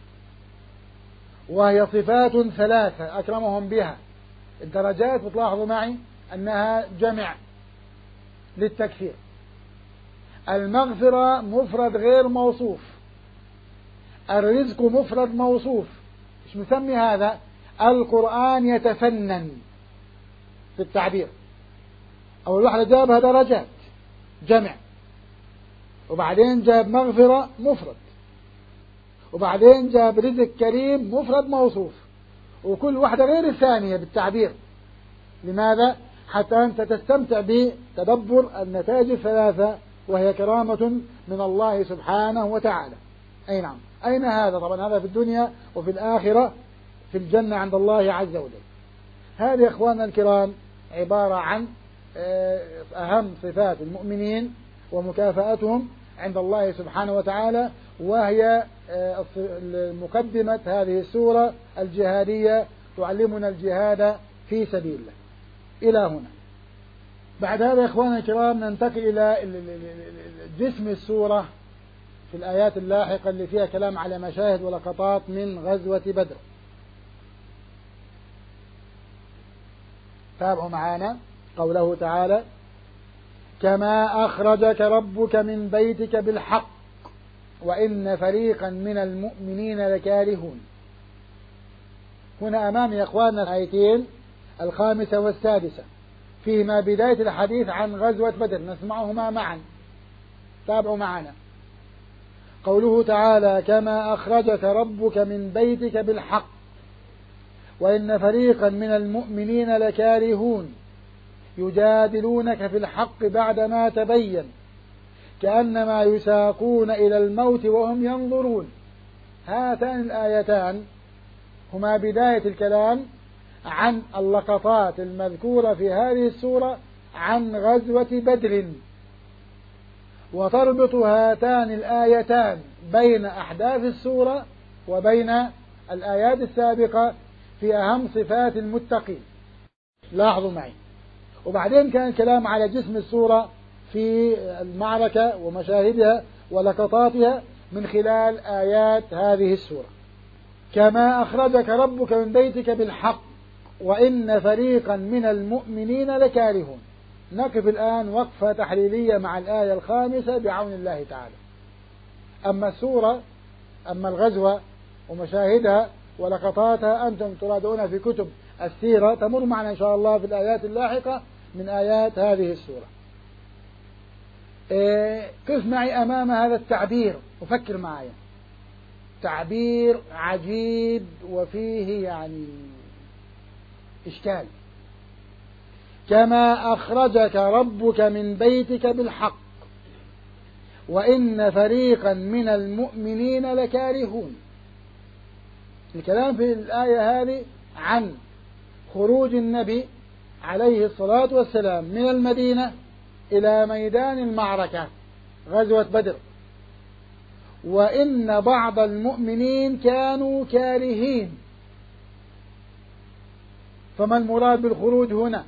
وهي صفات ثلاثة أكرمهم بها. الدرجات بتلاحظوا معي أنها جمع للتكثير. المغفرة مفرد غير موصوف. الرزق مفرد موصوف. مش مسمي هذا؟ القرآن يتفنن في التعبير. أول واحدة جابها درجات جمع، وبعدين جاب مغفرة مفرد، وبعدين جاب رزق كريم مفرد موصوف، وكل واحدة غير الثانية بالتعبير. لماذا؟ حتى أنت تستمتع بتدبر النتائج الثلاثة، وهي كرامة من الله سبحانه وتعالى. أي نعم. أين هذا؟ طبعا هذا في الدنيا، وفي الآخرة في الجنة عند الله عز وجل. هذه أخواننا الكرام عبارة عن أهم صفات المؤمنين ومكافأتهم عند الله سبحانه وتعالى، وهي مقدمة هذه السورة الجهادية تعلمنا الجهاد في سبيل الله. إلى هنا. بعد هذا يا إخواننا الكرام ننتقل إلى جسم السورة في الآيات اللاحقة اللي فيها كلام على مشاهد ولقطات من غزوة بدر. تابعوا معنا قوله تعالى: كما أخرجك ربك من بيتك بالحق وإن فريقا من المؤمنين لكارهون. هنا أمامي يا أخواننا الآيتين الخامسة والسادسة، فيهما بداية الحديث عن غزوة بدر، نسمعهما معا. تابعوا معنا. قوله تعالى: كما أخرجك ربك من بيتك بالحق وإن فريقا من المؤمنين لكارهون يجادلونك في الحق بعدما تبين كأنما يساقون إلى الموت وهم ينظرون. هاتان الآيتان هما بداية الكلام عن اللقطات المذكورة في هذه السورة عن غزوة بدر، وتربط هاتان الآيتان بين أحداث السورة وبين الآيات السابقة في أهم صفات المتقين. لاحظوا معي. وبعدين كان الكلام على جسم السورة في المعركة ومشاهدها ولقطاتها من خلال آيات هذه السورة. كما أخرجك ربك من بيتك بالحق وإن فريقا من المؤمنين لكارهون. نقف الآن وقفة تحليلية مع الآية الخامسة بعون الله تعالى. أما السورة، أما الغزوة ومشاهدها ولقطاتها أنتم ترادون في كتب السيرة، تمر معنا إن شاء الله في الآيات اللاحقة من آيات هذه السورة. إيه قف معي أمام هذا التعبير وفكر معي. تعبير عجيب وفيه يعني إشكال. كما أخرجك ربك من بيتك بالحق وإن فريقا من المؤمنين لكارهون. الكلام في الآية هذه عن خروج النبي عليه الصلاة والسلام من المدينة إلى ميدان المعركة غزوة بدر، وإن بعض المؤمنين كانوا كارهين. فما المراد بالخروج هنا؟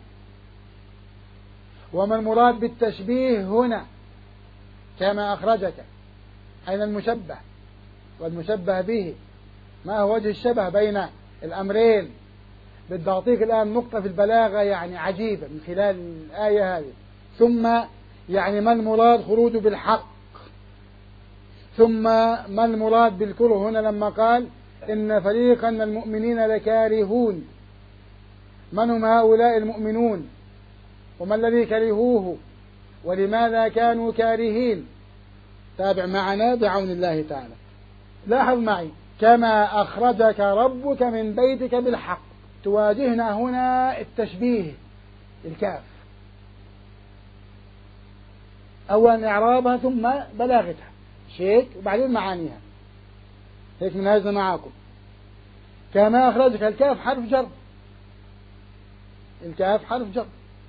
وما المراد بالتشبيه هنا؟ كما أخرجك، أين المشبه والمشبه به؟ ما هو وجه الشبه بين الأمرين؟ بدي أعطيك الآن نقطة في البلاغة يعني عجيبة من خلال الآية هذه. ثم يعني ما المراد خروجه بالحق، ثم ما المراد بالكره هنا لما قال إن فريقا من المؤمنين لكارهون. من هم هؤلاء المؤمنون؟ وما الذي كرهوه؟ ولماذا كانوا كارهين؟ تابع معنا بعون الله تعالى. لاحظ معي، كما أخرجك ربك من بيتك بالحق. تواجهنا هنا التشبيه، الكاف أولا إعرابها ثم بلاغتها شيك وبعدين معانيها. هيك منهجنا معاكم. كما أخرجك، الكاف حرف جر، الكاف حرف جر،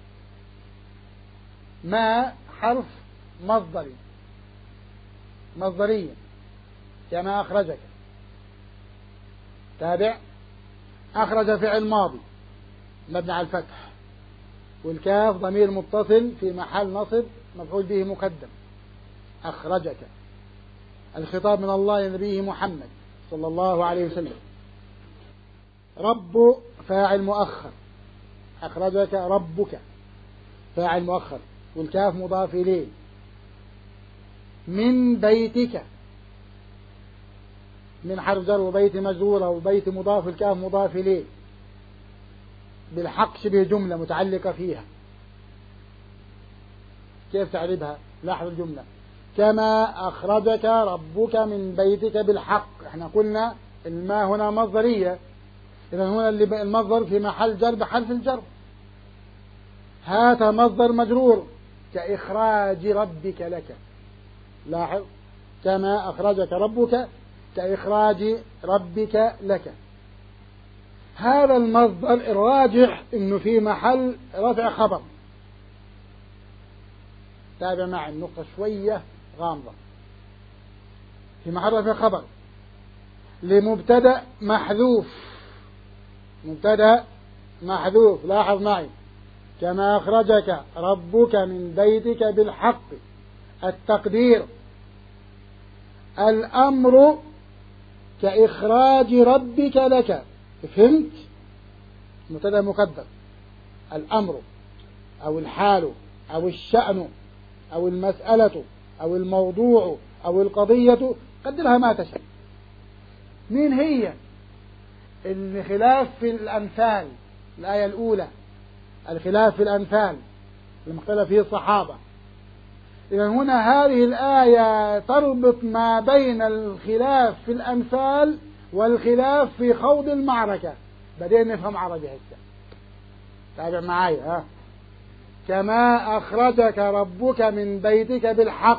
ما حرف مصدري مصدريا، كما أخرجك. تابع، أخرج فعل ماضي مبني على الفتح، والكاف ضمير متصل في محل نصب مفعول به مقدم. أخرجك، الخطاب من الله لنبيه محمد صلى الله عليه وسلم. رب فاعل مؤخر، أخرجك ربك فاعل مؤخر، والكاف مضاف إليه. من بيتك، من حرف جر وبيت مجرورة وبيت مضاف، الكاف مضاف إليه. بالحق شبه جملة متعلقة فيها. كيف تعربها؟ لاحظ الجملة، كما أخرجك ربك من بيتك بالحق. احنا قلنا الماء هنا مصدرية، إذا هنا المصدر في محل جر بحرف الجر. هذا مصدر مجرور كإخراج ربك لك. لاحظ، كما أخرجك ربك كإخراج ربك لك. هذا المصدر الراجح إنه في محل رفع خبر. تابع معي، النقطة شوية غامضة. في محل رفع خبر لمبتدأ محذوف، مبتدأ محذوف. لاحظ معي، كما أخرجك ربك من بيتك بالحق. التقدير الأمر كإخراج ربك لك. فهمت؟ مبتدأ مقدر. الأمر أو الحال أو الشأن أو المسألة أو الموضوع أو القضية، قدرها ما تشاء. مين هي؟ الخلاف في الأنفال، الآية الأولى، الخلاف في الأنفال لما اختلف فيه الصحابة. إذا هنا هذه الآية تربط ما بين الخلاف في الأنفال والخلاف في خوض المعركة. بدينا نفهم عربي هسه. تابع معي. ها، كما أخرجك ربك من بيتك بالحق.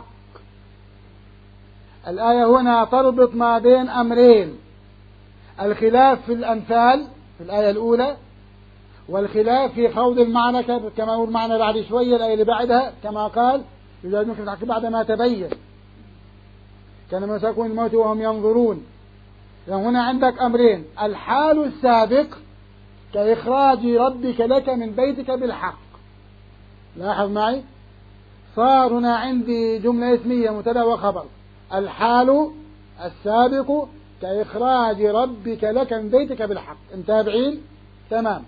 الآية هنا تربط ما بين أمرين، الخلاف في الأنفال في الآية الأولى، والخلاف في خوض المعركة كما هو المعنى بعد شوية الآية اللي بعدها، كما قال يجادلونك في الحق بعد ما تبين كان مساكون الموت وهم ينظرون. هنا عندك أمرين، الحال السابق كإخراج ربك لك من بيتك بالحق. لاحظ معي، صار هنا عندي جملة اسمية مبتدأ وخبر. الحال السابق كإخراج ربك لك من بيتك بالحق. متابعين؟ تمام.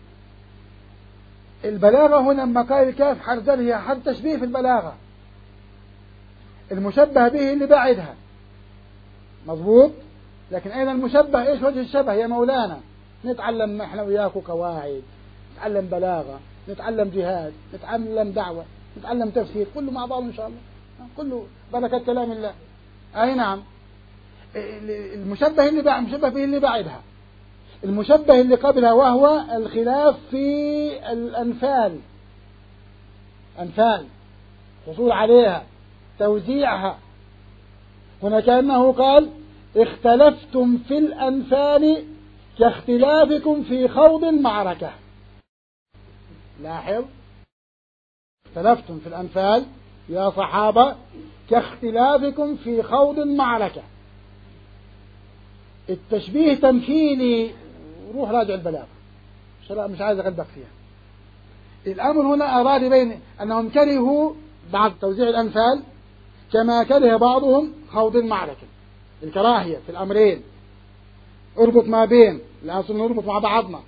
البلاغة هنا لما قال الكاف حرف جر هي حرف تشبيه في البلاغة. المشبه به اللي بعدها مضبوط، لكن أيضا المشبه إيش وجه الشبه يا مولانا؟ نتعلم احنا وياكم قواعد، نتعلم بلاغة، نتعلم جهاد، نتعلم دعوة، نتعلم تفسير، كله مع بعض إن شاء الله، كله بركة كلام الله. أي نعم. المشبه اللي بعد المشبه به اللي بعدها، المشبه اللي قبلها، وهو الخلاف في الأنفال، أنفال حصول عليها، توزيعها. هنا كأنه قال اختلفتم في الأنفال كاختلافكم في خوض المعركة. لاحظ، اختلفتم في الأنفال يا صحابة كاختلافكم في خوض المعركة. التشبيه تمثيلي، روح راجع البلاغة، مش عايز أغلبك فيها. الأمر هنا أراد بين أنهم كرهوا بعد توزيع الأنفال كما كره بعضهم خوض المعركة. الكراهية في الأمرين، اربط ما بين، الآن نربط مع بعضنا.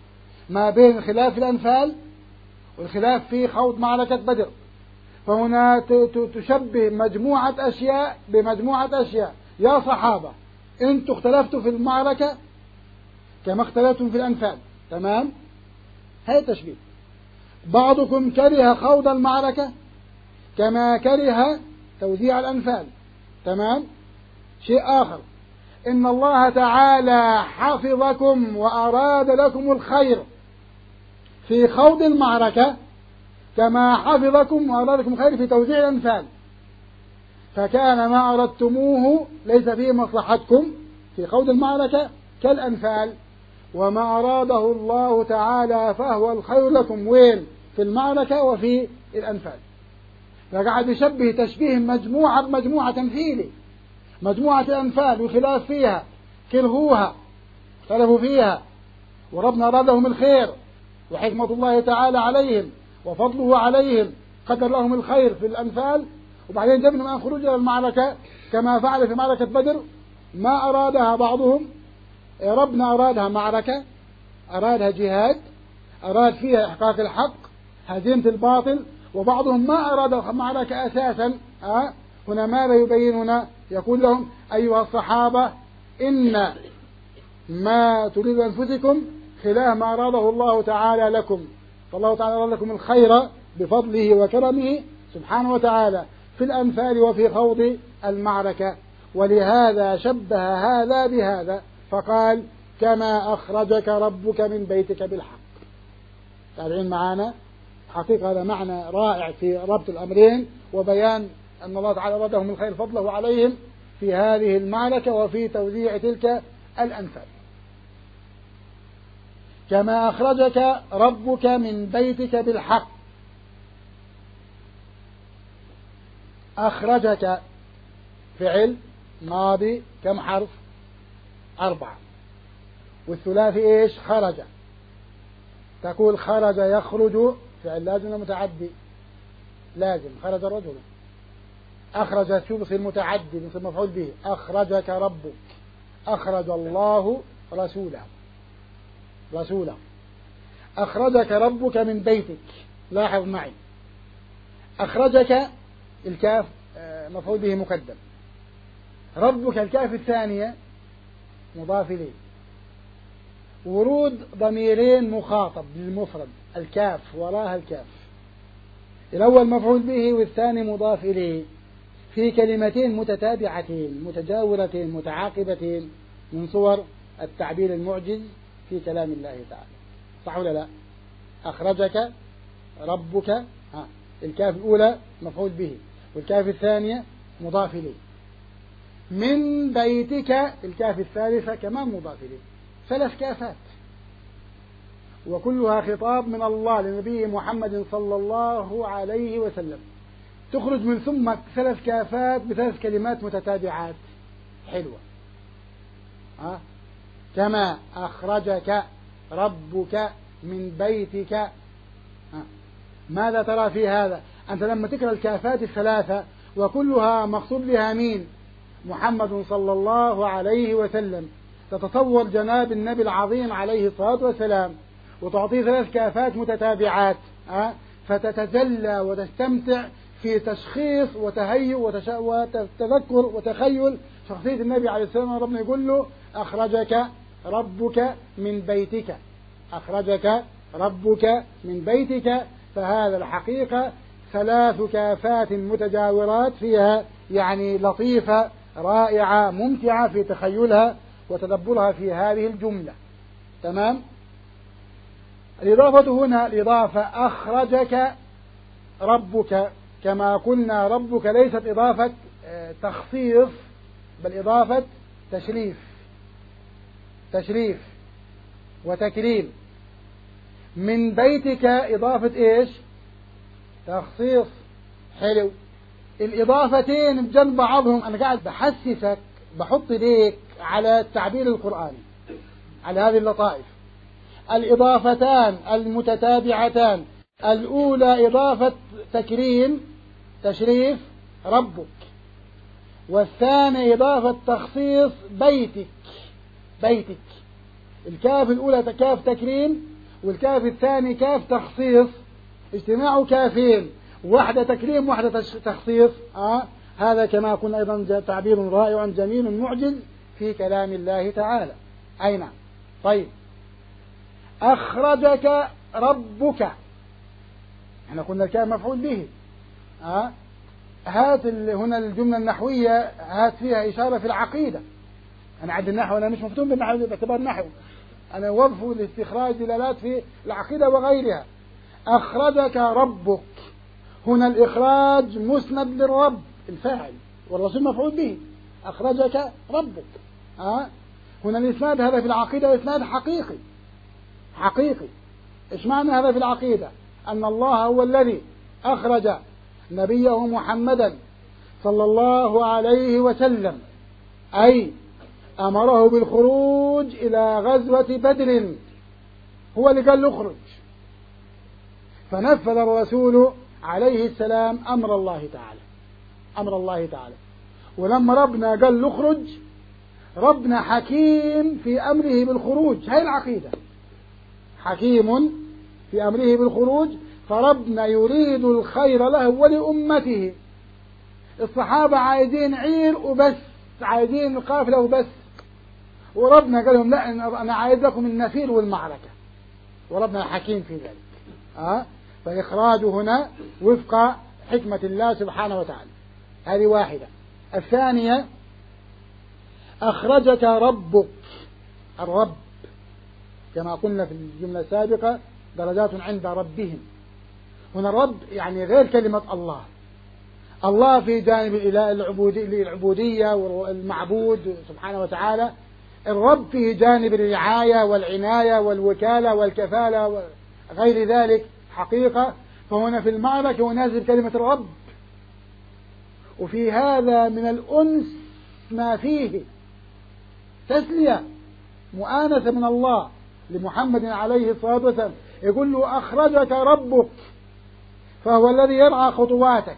ما بين الخلاف في الأنفال والخلاف في خوض معركة بدر. فهنا تشبه مجموعة أشياء بمجموعة أشياء. يا صحابة أنتم اختلفتوا في المعركة كما اختلفتم في الأنفال، تمام؟ هذا تشبيه. بعضكم كره خوض المعركة كما كره توزيع الأنفال، تمام؟ شيء آخر، إن الله تعالى حفظكم وأراد لكم الخير في خوض المعركة كما حفظكم وأراد لكم الخير في توزيع الأنفال، فكان ما أردتموه ليس فيه مصلحتكم في خوض المعركة كالأنفال، وما أراده الله تعالى فهو الخير لكم وين؟ في المعركة وفي الأنفال. فقعد يشبه تشبيه مجموعة بمجموعة تمثيلي. مجموعة الأنفال وخلاف فيها، كرهوها اختلفوا فيها، وربنا أراد لهم الخير وحكمة الله تعالى عليهم وفضله عليهم قدر لهم الخير في الأنفال، وبعدين جبنا من خروج إلى المعركة كما فعل في معركة بدر ما أرادها بعضهم. ربنا أرادها معركة، أرادها جهاد، أراد فيها إحقاق الحق، هزيمة الباطل، وبعضهم ما أراد معركة أساسا. أه؟ هنا ماذا يبين هنا؟ يقول لهم أيها الصحابة إن ما تريد أنفسكم خلاف ما أراده الله تعالى لكم، فالله تعالى أراد لكم الخير بفضله وكرمه سبحانه وتعالى في الأنفال وفي خوض المعركة، ولهذا شبه هذا بهذا فقال كما أخرجك ربك من بيتك بالحق. تابعين معنا؟ حقيقة هذا معنى رائع في ربط الأمرين وبيان أن الله تعالى أرادهم الخير فضله عليهم في هذه المعركة وفي توزيع تلك الأنفال. كما أخرجك ربك من بيتك بالحق. أخرجك فعل ماضي كم حرف؟ أربعة. والثلاثي إيش؟ خرج. تقول خرج يخرج فعل لازم متعدي، لازم خرج الرجل. أخرج شو بصير متعدي بصير مفعول به. أخرجك ربك، أخرج الله رسوله رسوله أخرجك ربك من بيتك. لاحظ معي أخرجك الكاف مفعول به مقدم، ربك الكاف الثانية مضاف إليه، ورود ضميرين مخاطب للمفرد الكاف وراها الكاف، الأول مفعول به والثاني مضاف إليه في كلمتين متتابعتين متجاورتين متعاقبتين من صور التعبير المعجز في كلام الله تعالى. صح ولا لا؟ أخرجك ربك، ها الكاف الأولى مفعول به والكاف الثانية مضاف إليه، من بيتك الكاف الثالثة كمان مضاف إليه. ثلاث كافات وكلها خطاب من الله لنبيه محمد صلى الله عليه وسلم، تخرج من ثم ثلاث كافات بثلاث كلمات متتابعات حلوة. ها كما أخرجك ربك من بيتك. ها ماذا ترى في هذا؟ أنت لما تقرأ الكافات الثلاثة وكلها مقصود بها مين؟ محمد صلى الله عليه وسلم، تتصور جناب النبي العظيم عليه الصلاة والسلام وتعطيه ثلاث كافات متتابعات، أه؟ فتتجلى وتستمتع في تشخيص وتهيئ وتذكر وتخيل شخصية النبي عليه السلام. ربنا يقول له أخرجك ربك من بيتك، أخرجك ربك من بيتك. فهذا الحقيقة ثلاث كافات متجاورات فيها يعني لطيفة رائعة ممتعة في تخيلها وتدبرها في هذه الجملة. تمام؟ الإضافة هنا الإضافة أخرجك ربك، كما قلنا ربك ليست إضافة تخصيص بل إضافة تشريف تشريف وتكريم. من بيتك إضافة إيش؟ تخصيص. حلو. الإضافتين بجنب بعضهم أنا قاعد بحسسك بحط ليك على التعبير القرآني على هذه اللطائف. الإضافتان المتتابعتان، الأولى إضافة تكريم تشريف ربك، والثانية إضافة تخصيص بيتك بيتك. الكاف الأولى كاف تكريم والكاف الثاني كاف تخصيص، اجتماع كافين، واحدة تكريم واحدة تخصيص، آه هذا كما قلنا أيضا تعبير رائع جميل معجز في كلام الله تعالى. أين طيب أخرجك ربك، احنا قلنا الكاف مفعول به، آه هات هنا الجملة النحوية هات فيها إشارة في العقيدة. أنا عند النحو أنا مش مفتون بالنحو باعتبار نحو، أنا وظف لاستخراج دلالات في العقيدة وغيرها. أخرجك ربك، هنا الإخراج مسند للرب الفاعل والرسول مفعول به، أخرجك ربك. أه؟ هنا الإسناد هذا في العقيدة إسناد حقيقي حقيقي. إيش معنى هذا في العقيدة؟ أن الله هو الذي أخرج نبيه محمدا صلى الله عليه وسلم، أي أمره بالخروج إلى غزوة بدر، هو اللي قال له اخرج، فنفذ الرسول عليه السلام أمر الله تعالى أمر الله تعالى. ولما ربنا قال له اخرج، ربنا حكيم في أمره بالخروج، هاي العقيدة، حكيم في أمره بالخروج، فربنا يريد الخير له ولأمته. الصحابة عايزين عير وبس، عايزين القافلة وبس، وربنا قال لهم لا أنا عايز لكم النفير والمعركة، وربنا حكيم في ذلك. أه؟ فإخراجه هنا وفق حكمة الله سبحانه وتعالى. هذه واحدة. الثانية أخرجك ربك، الرب كما قلنا في الجملة السابقة درجات عند ربهم، هنا الرب يعني غير كلمة الله. الله في جانب العبودية والمعبود سبحانه وتعالى، الرب في جانب الرعاية والعناية والوكالة والكفالة وغير ذلك حقيقة. فهنا في المعركة يناسب كلمة الرب، وفي هذا من الأنس ما فيه تسلية مؤانسة من الله لمحمد عليه الصلاة والسلام، يقول له أخرجك ربك، فهو الذي يرعى خطواتك،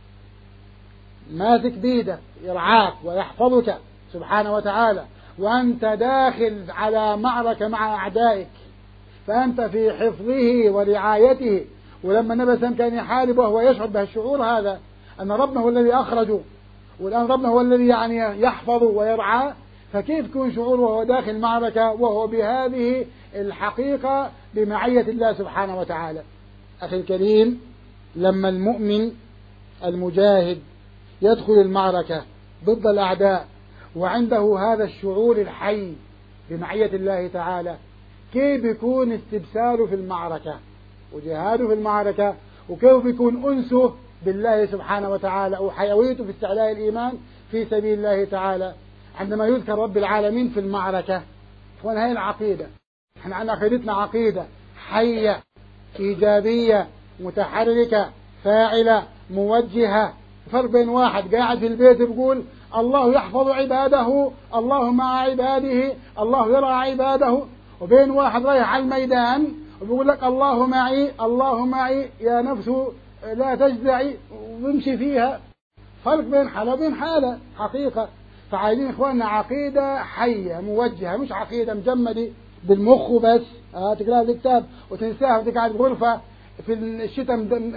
ماسك بيدك يرعاك ويحفظك سبحانه وتعالى، وأنت داخل على معركة مع أعدائك، فأنت في حفظه ورعايته. ولما النبي صلى الله عليه وسلم كان يحارب وهو يشعر بهالشعور هذا أن ربنا هو الذي أخرجه، والآن ربنا هو الذي يعني يحفظه ويرعاه، فكيف يكون شعوره وهو داخل المعركة وهو بهذه الحقيقة بمعية الله سبحانه وتعالى؟ أخي الكريم، لما المؤمن المجاهد يدخل المعركة ضد الأعداء وعنده هذا الشعور الحي بمعية الله تعالى، كيف يكون استبساله في المعركة وجهاده في المعركة، وكيف يكون أنسه بالله سبحانه وتعالى وحيويته في استعلاء الإيمان في سبيل الله تعالى عندما يذكر رب العالمين في المعركة. وهي العقيدة، احنا عندنا عقيدتنا عقيدة حية إيجابية متحركة فاعلة موجهة. فرق بين واحد قاعد في البيت بيقول الله يحفظ عباده، الله مع عباده، الله يرى عباده، وبين واحد رايح على الميدان وبيقول لك الله معي الله معي يا نفس لا تجزعي ويمشي فيها. فرق بين حالة وبين حالة حقيقة. فعايزين إخواننا عقيدة حية موجهة، مش عقيدة مجمدة بالمخ بس، آه تقرأ الكتاب وتنساها وتقعد بغرفة في الشتاء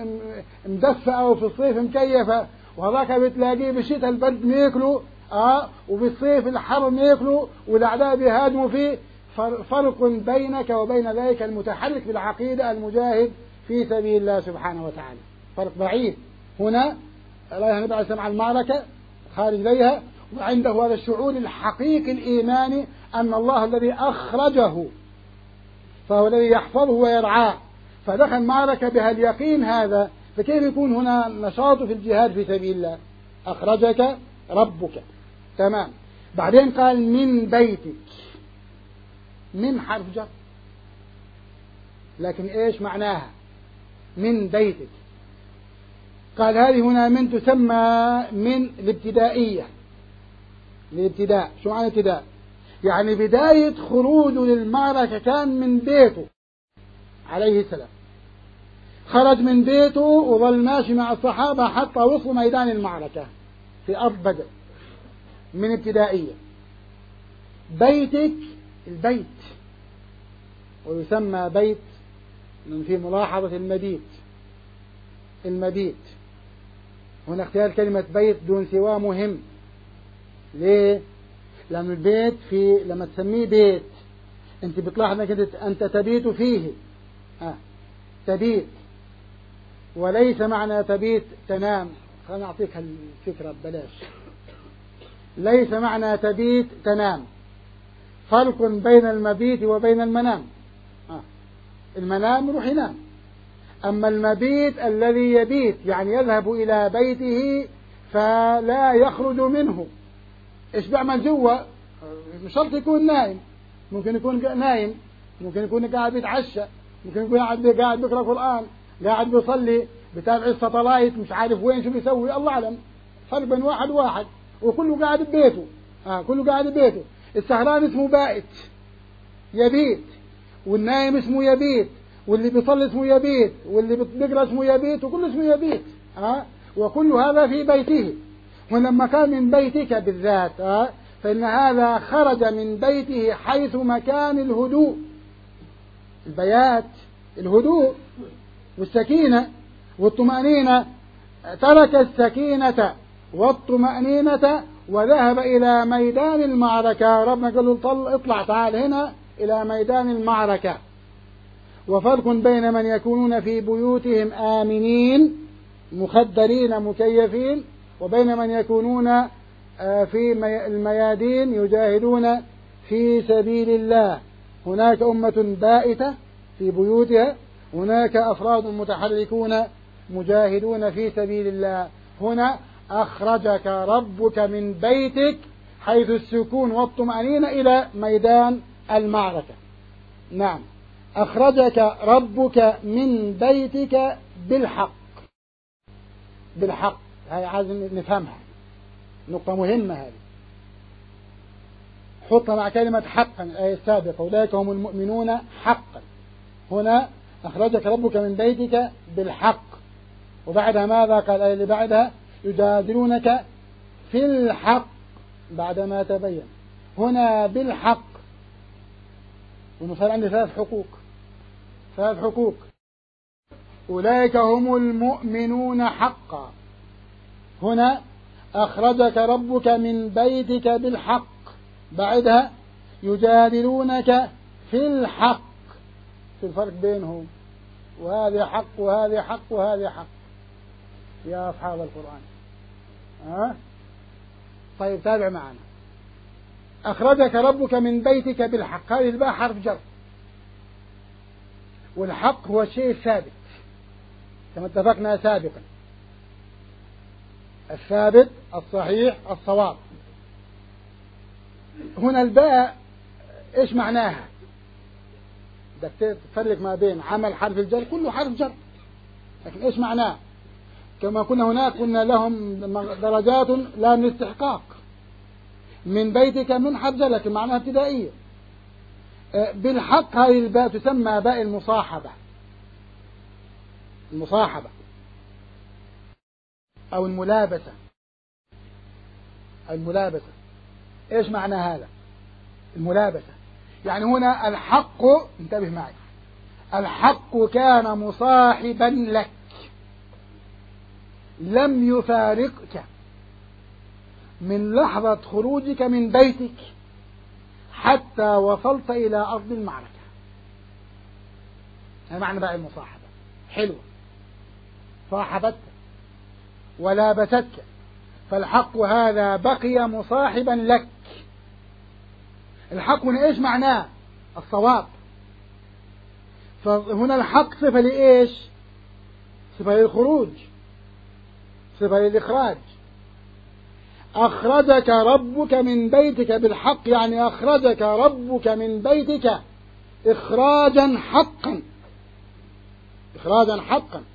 مدفئة وفي الصيف مكيفة، وهذاك بتلاقيه بالشتاء البرد ميكلوا آه وبالصيف الحر ميكلوا والأعداء بيهاجموا فيه. فرق بينك وبين ذلك المتحرك بالعقيدة المجاهد في سبيل الله سبحانه وتعالى، فرق بعيد. هنا الله نبع سمع المعركة خارج إليها وعنده هذا الشعور الحقيقي الإيماني أن الله الذي أخرجه فهو الذي يحفظه ويرعاه، فدخل معركة بها اليقين هذا، فكيف يكون هنا نشاطه في الجهاد في سبيل الله؟ أخرجك ربك. تمام. بعدين قال من بيتك، من حرف جر، لكن إيش معناها من بيتك؟ قال هذه هنا من تسمى من الابتدائية، الابتداء. شو معنى ابتداء؟ يعني بداية خروجه للمعركة كان من بيته عليه السلام، خرج من بيته وظل ماشي مع الصحابة حتى وصلوا ميدان المعركة في أرض بدر، من ابتدائية. بيتك البيت، ويسمى بيت من في ملاحظة المبيت. المبيت هنا اختيار كلمة بيت دون سواه مهم. ليه؟ لأن البيت في لما تسميه بيت أنت بتلاحظ أنك أنت تبيت فيه. آه. تبيت، وليس معنى تبيت تنام. خلينا نعطيك الفكرة ببلاش. ليس معنى تبيت تنام. فرق بين المبيت وبين المنام. آه. المنام يروح ينام، أما المبيت الذي يبيت يعني يذهب إلى بيته فلا يخرج منه. إيش بيعمل جوا؟ مش شرط يكون نايم، ممكن يكون نايم، ممكن يكون قاعد يتعشى، ممكن يكون قاعد قاعد بيقرأ قرآن، قاعد بيصلي، بتابع الساتلايت، مش عارف وين شو بيسوي، الله أعلم. فرق بين واحد واحد، وكله قاعد ببيته. آه كله قاعد ببيته. السهران اسمه بائت يبيت، والنايم اسمه يبيت، واللي بيصلي اسمه يبيت، واللي بيقرأ اسمه يبيت، وكل اسمه يبيت. آه وكل هذا في بيته. ولما كان من بيتك بالذات آه فإن هذا خرج من بيته حيث مكان الهدوء. البيات الهدوء والسكينة والطمأنينة. ترك السكينة والطمأنينة وذهب إلى ميدان المعركة. ربنا قال له طل اطلع تعال هنا إلى ميدان المعركة. وفرق بين من يكونون في بيوتهم آمنين مخدرين مكيفين، وبين من يكونون في الميادين يجاهدون في سبيل الله. هناك أمة بائتة في بيوتها، هناك أفراد متحركون مجاهدون في سبيل الله. هنا أخرجك ربك من بيتك حيث السكون والطمأنينة إلى ميدان المعركة. نعم، أخرجك ربك من بيتك بالحق. بالحق هاي عايز نفهمها، نقطة مهمة هذه. حطها مع كلمة حقا الآية السابقة، أولئك هم المؤمنون حقا. هنا أخرجك ربك من بيتك بالحق، وبعدها ماذا قال الآية اللي بعدها؟ يجادلونك في الحق بعدما تبين. هنا بالحق، ونصير عندي ثلاث حقوق. ثلاث حقوق. أولئك هم المؤمنون حقا. هنا أخرجك ربك من بيتك بالحق، بعدها يجادلونك في الحق. في الفرق بينهم، وهذا حق وهذا حق وهذا حق يا أصحاب القرآن. ها؟ طيب تابع معنا. أخرجك ربك من بيتك بالحق، هذه الباء حرف جر، والحق هو الشيء الثابت كما اتفقنا سابقا، الثابت الصحيح الصواب. هنا الباء ايش معناها؟ بدك تفرق ما بين عمل حرف الجر، كله حرف جر، لكن ايش معناه؟ كما قلنا هناك قلنا لهم درجات لا من استحقاق. من بيتك من حرف جر لكن معناها ابتدائية. بالحق هذه الباء تسمى باء المصاحبة. المصاحبة أو الملابسة. الملابسة إيش معنى هذا؟ الملابسة يعني هنا الحق، انتبه معي، الحق كان مصاحبا لك، لم يفارقك من لحظة خروجك من بيتك حتى وصلت إلى أرض المعركة. هذا معنى بقى المصاحبة. حلوة، صاحبتك ولابستك، فالحق هذا بقي مصاحبا لك. الحق هنا إيش معناه؟ الصواب. فهنا الحق صفة لإيش؟ صفة للخروج، صفة للإخراج. أخرجك ربك من بيتك بالحق، يعني أخرجك ربك من بيتك إخراجا حقا، إخراجا حقا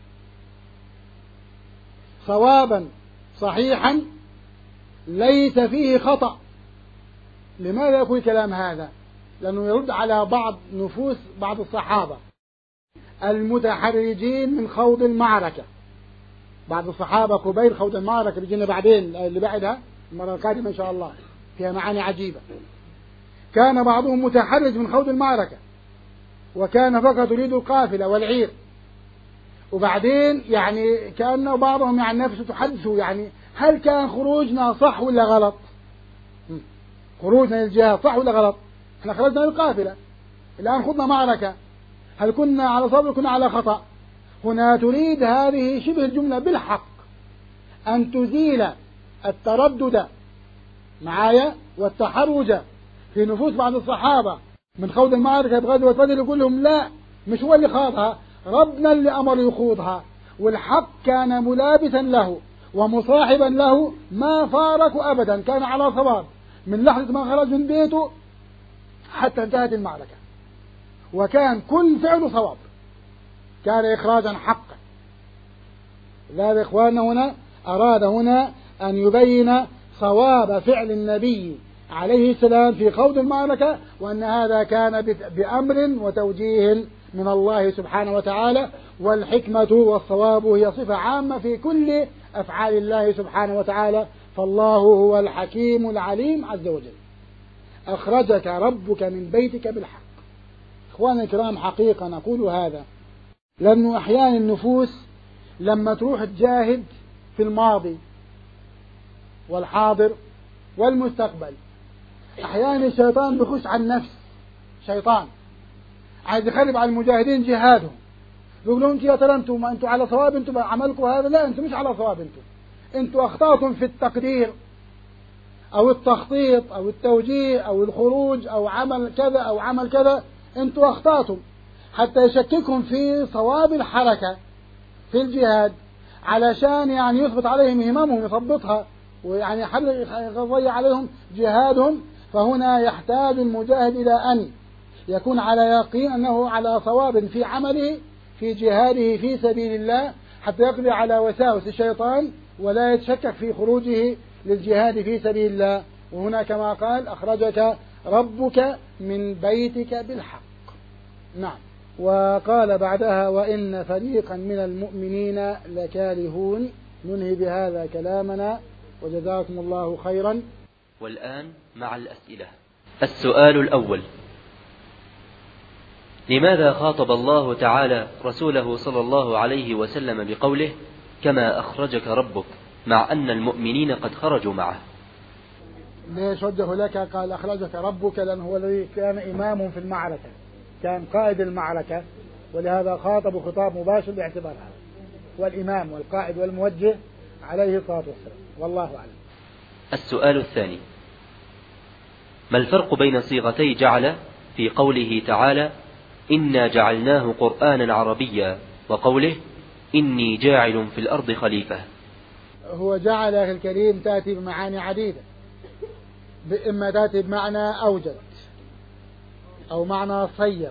صوابا صحيحا ليس فيه خطأ. لماذا يقول كلام هذا؟ لأنه يرد على بعض نفوس بعض الصحابة المتحرجين من خوض المعركة. بعض الصحابة قبيل خوض المعركة بيجينا بعدين اللي بعدها المرة القادمة إن شاء الله فيها معاني عجيبة. كان بعضهم متحرج من خوض المعركة وكان فقط يريد القافلة والعير. وبعدين يعني كأنه بعضهم يعني نفسه تحدثه يعني هل كان خروجنا صح ولا غلط؟ خروجنا للجهاد صح ولا غلط؟ احنا خرجنا للقافلة، الآن خضنا معركة، هل كنا على صواب كنا على خطأ؟ هنا تريد هذه شبه الجملة بالحق أن تزيل التردد معايا والتحرج في نفوس بعض الصحابة من خوض المعركة بغزوة بدر، يقول لهم لا، مش هو اللي خاضها، ربنا اللي أمر يخوضها، والحق كان ملابسا له ومصاحبا له، ما فارقوا أبدا، كان على صواب من لحظة ما خرج من بيته حتى انتهت المعركة، وكان كل فعله صواب، كان إخراجا حقا. لا إخواننا هنا أراد هنا أن يبين صواب فعل النبي عليه السلام في خوض المعركة، وأن هذا كان بأمر وتوجيه من الله سبحانه وتعالى، والحكمة والصواب هي صفة عامة في كل أفعال الله سبحانه وتعالى، فالله هو الحكيم العليم عز وجل. أخرجك ربك من بيتك بالحق. إخواني الكرام، حقيقة نقول هذا لأنه أحيانا النفوس لما تروح تجاهد في الماضي والحاضر والمستقبل، أحيانا الشيطان بيخش على النفس، شيطان عايز يخرب على المجاهدين جهادهم، يقول لهم يا ترى انتم ما انتم على صواب، انتم عملكم هذا، لا انتم مش على صواب، انتم انتم اخطأتم في التقدير او التخطيط او التوجيه او الخروج او عمل كذا او عمل كذا، انتم اخطأتم، حتى يشككهم في صواب الحركة في الجهاد علشان يعني يثبت عليهم هممهم، يثبطها ويعني يضيع عليهم جهادهم. فهنا يحتاج المجاهد إلى أن يكون على يقين أنه على صواب في عمله في جهاده في سبيل الله، حتى يقضي على وساوس الشيطان ولا يتشكك في خروجه للجهاد في سبيل الله. وهنا كما قال أخرجك ربك من بيتك بالحق. نعم. وقال بعدها وإن فريقا من المؤمنين لكارهون. ننهي بهذا كلامنا وجزاكم الله خيرا. والآن مع الأسئلة. السؤال الأول: لماذا خاطب الله تعالى رسوله صلى الله عليه وسلم بقوله كما أخرجك ربك، مع أن المؤمنين قد خرجوا معه؟ ليش وجه لك قال أخرجك ربك؟ لأنه هو الذي كان إمامهم في المعركة، كان قائد المعركة، ولهذا خاطب خطاب مباشر باعتبار هذا، والإمام والقائد والموجه عليه الصلاة والسلام، والله أعلم. السؤال الثاني: ما الفرق بين صيغتي جعل في قوله تعالى إنا جعلناه قرآنا عربيا وقوله إني جاعل في الأرض خليفة؟ هو جعل في الكريم تأتي بمعاني عديدة، إما تأتي بمعنى أوجد أو معنى صير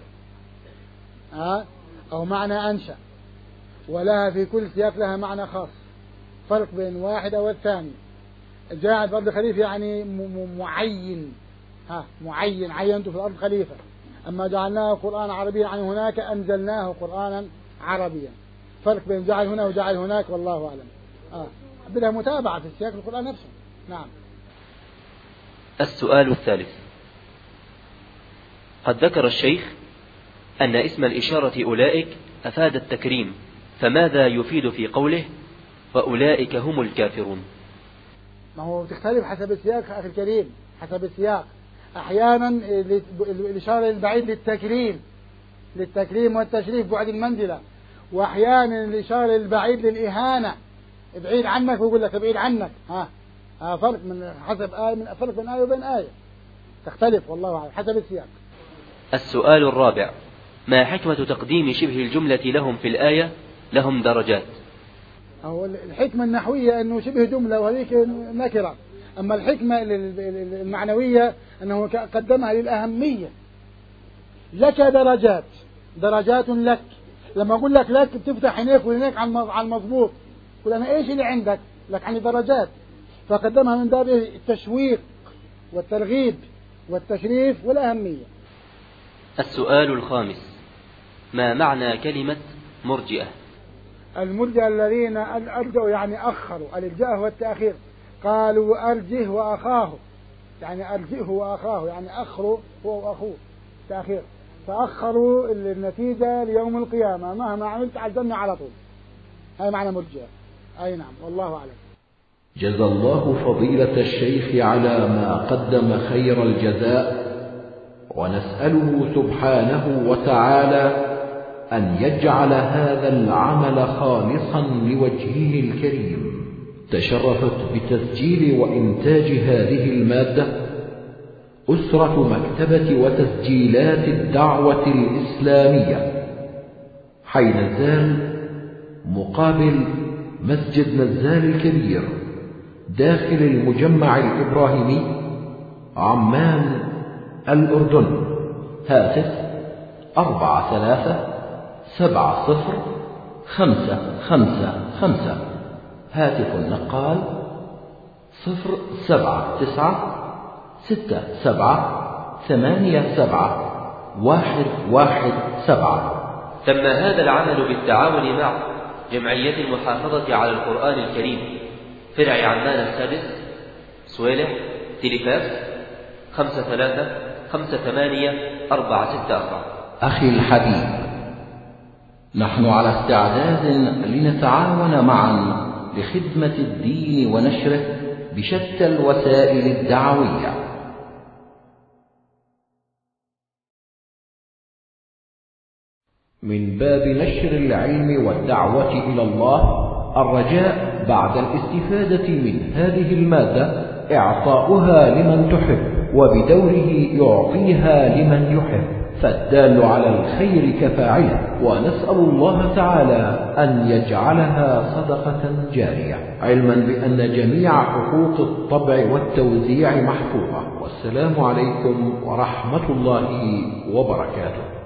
أو معنى أنشأ، ولها في كل سياق لها معنى خاص، فرق بين واحدة والثاني. جاعل في الأرض خليفة يعني معين، ها معين عينته في الأرض خليفة. أما جعلناه قرآن عربيا عن هناك أنزلناه قرآنا عربيا، فرق بين جعل هنا وجعل هناك، والله أعلم. آه. بدها متابعة في السياق القرآن نفسه. نعم. السؤال الثالث: قد ذكر الشيخ أن اسم الإشارة أولئك أفاد التكريم، فماذا يفيد في قوله وأولئك هم الكافرون؟ ما هو تختلف حسب السياق أخي الكريم، حسب السياق. أحيانا الإشارة البعيد للتكريم للتكريم والتشريف بعد المنزلة، وأحيانا الإشارة البعيد للإهانة، بعيد عنك ويقول لك بعيد عنك. ها ها فرق من حسب آية، من فرق بين آية وبين آية، تختلف والله أعلم حسب السياق. السؤال الرابع: ما حكمة تقديم شبه الجملة لهم في الآية لهم درجات؟ هو الحكمة النحوية أنه شبه جملة وهذيك نكرة، أما الحكمة المعنوية أنه قدمها للأهمية. لك درجات، درجات لك. لما أقول لك لك بتفتح عينيك وعينيك على المضبوط، تقول أنا إيش اللي عندك؟ لك عندي درجات، فقدمها من باب التشويق والترغيب والتشريف والأهمية. السؤال الخامس: ما معنى كلمة مرجئة؟ المرجئة الذين أرجعوا يعني أخروا، الإرجاء هو التأخير، قالوا أرجه وأخاه، يعني أرجئه وأخاه، يعني أخروا هو وأخوه، تأخير. فأخروا النتيجة ليوم القيامة، مهما عملت عزمني على طول. هذا معنى مرجئة. أي نعم، والله أعلم. جزى الله فضيلة الشيخ على ما قدم خير الجزاء، ونسأله سبحانه وتعالى أن يجعل هذا العمل خالصا لوجهه الكريم. تشرفت بتسجيل وإنتاج هذه المادة أسرة مكتبة وتسجيلات الدعوة الإسلامية، حي نزال مقابل مسجد نزال الكبير، داخل المجمع الإبراهيمي، عمان، الأردن. هاتف أربعة ثلاثة سبعة صفر خمسة خمسة خمسة. هاتف النقال صفر سبعة تسعة ستة سبعة ثمانية سبعة واحد واحد سبعة. تم هذا العمل بالتعاون مع جمعية المحافظة على القرآن الكريم، فرع عمان السادس، سويلح، تليفاكس خمسة ثلاثة خمسة ثمانية أربعة ستة أربعة. أخي الحبيب، نحن على استعداد لنتعاون معا لخدمة الدين ونشره بشتى الوسائل الدعوية. من باب نشر العلم والدعوة إلى الله، الرجاء بعد الاستفادة من هذه المادة إعطاؤها لمن تحب، وبدوره يعطيها لمن يحب، فالدال على الخير كفاعله. ونسأل الله تعالى أن يجعلها صدقة جارية، علما بأن جميع حقوق الطبع والتوزيع محفوظة. والسلام عليكم ورحمة الله وبركاته.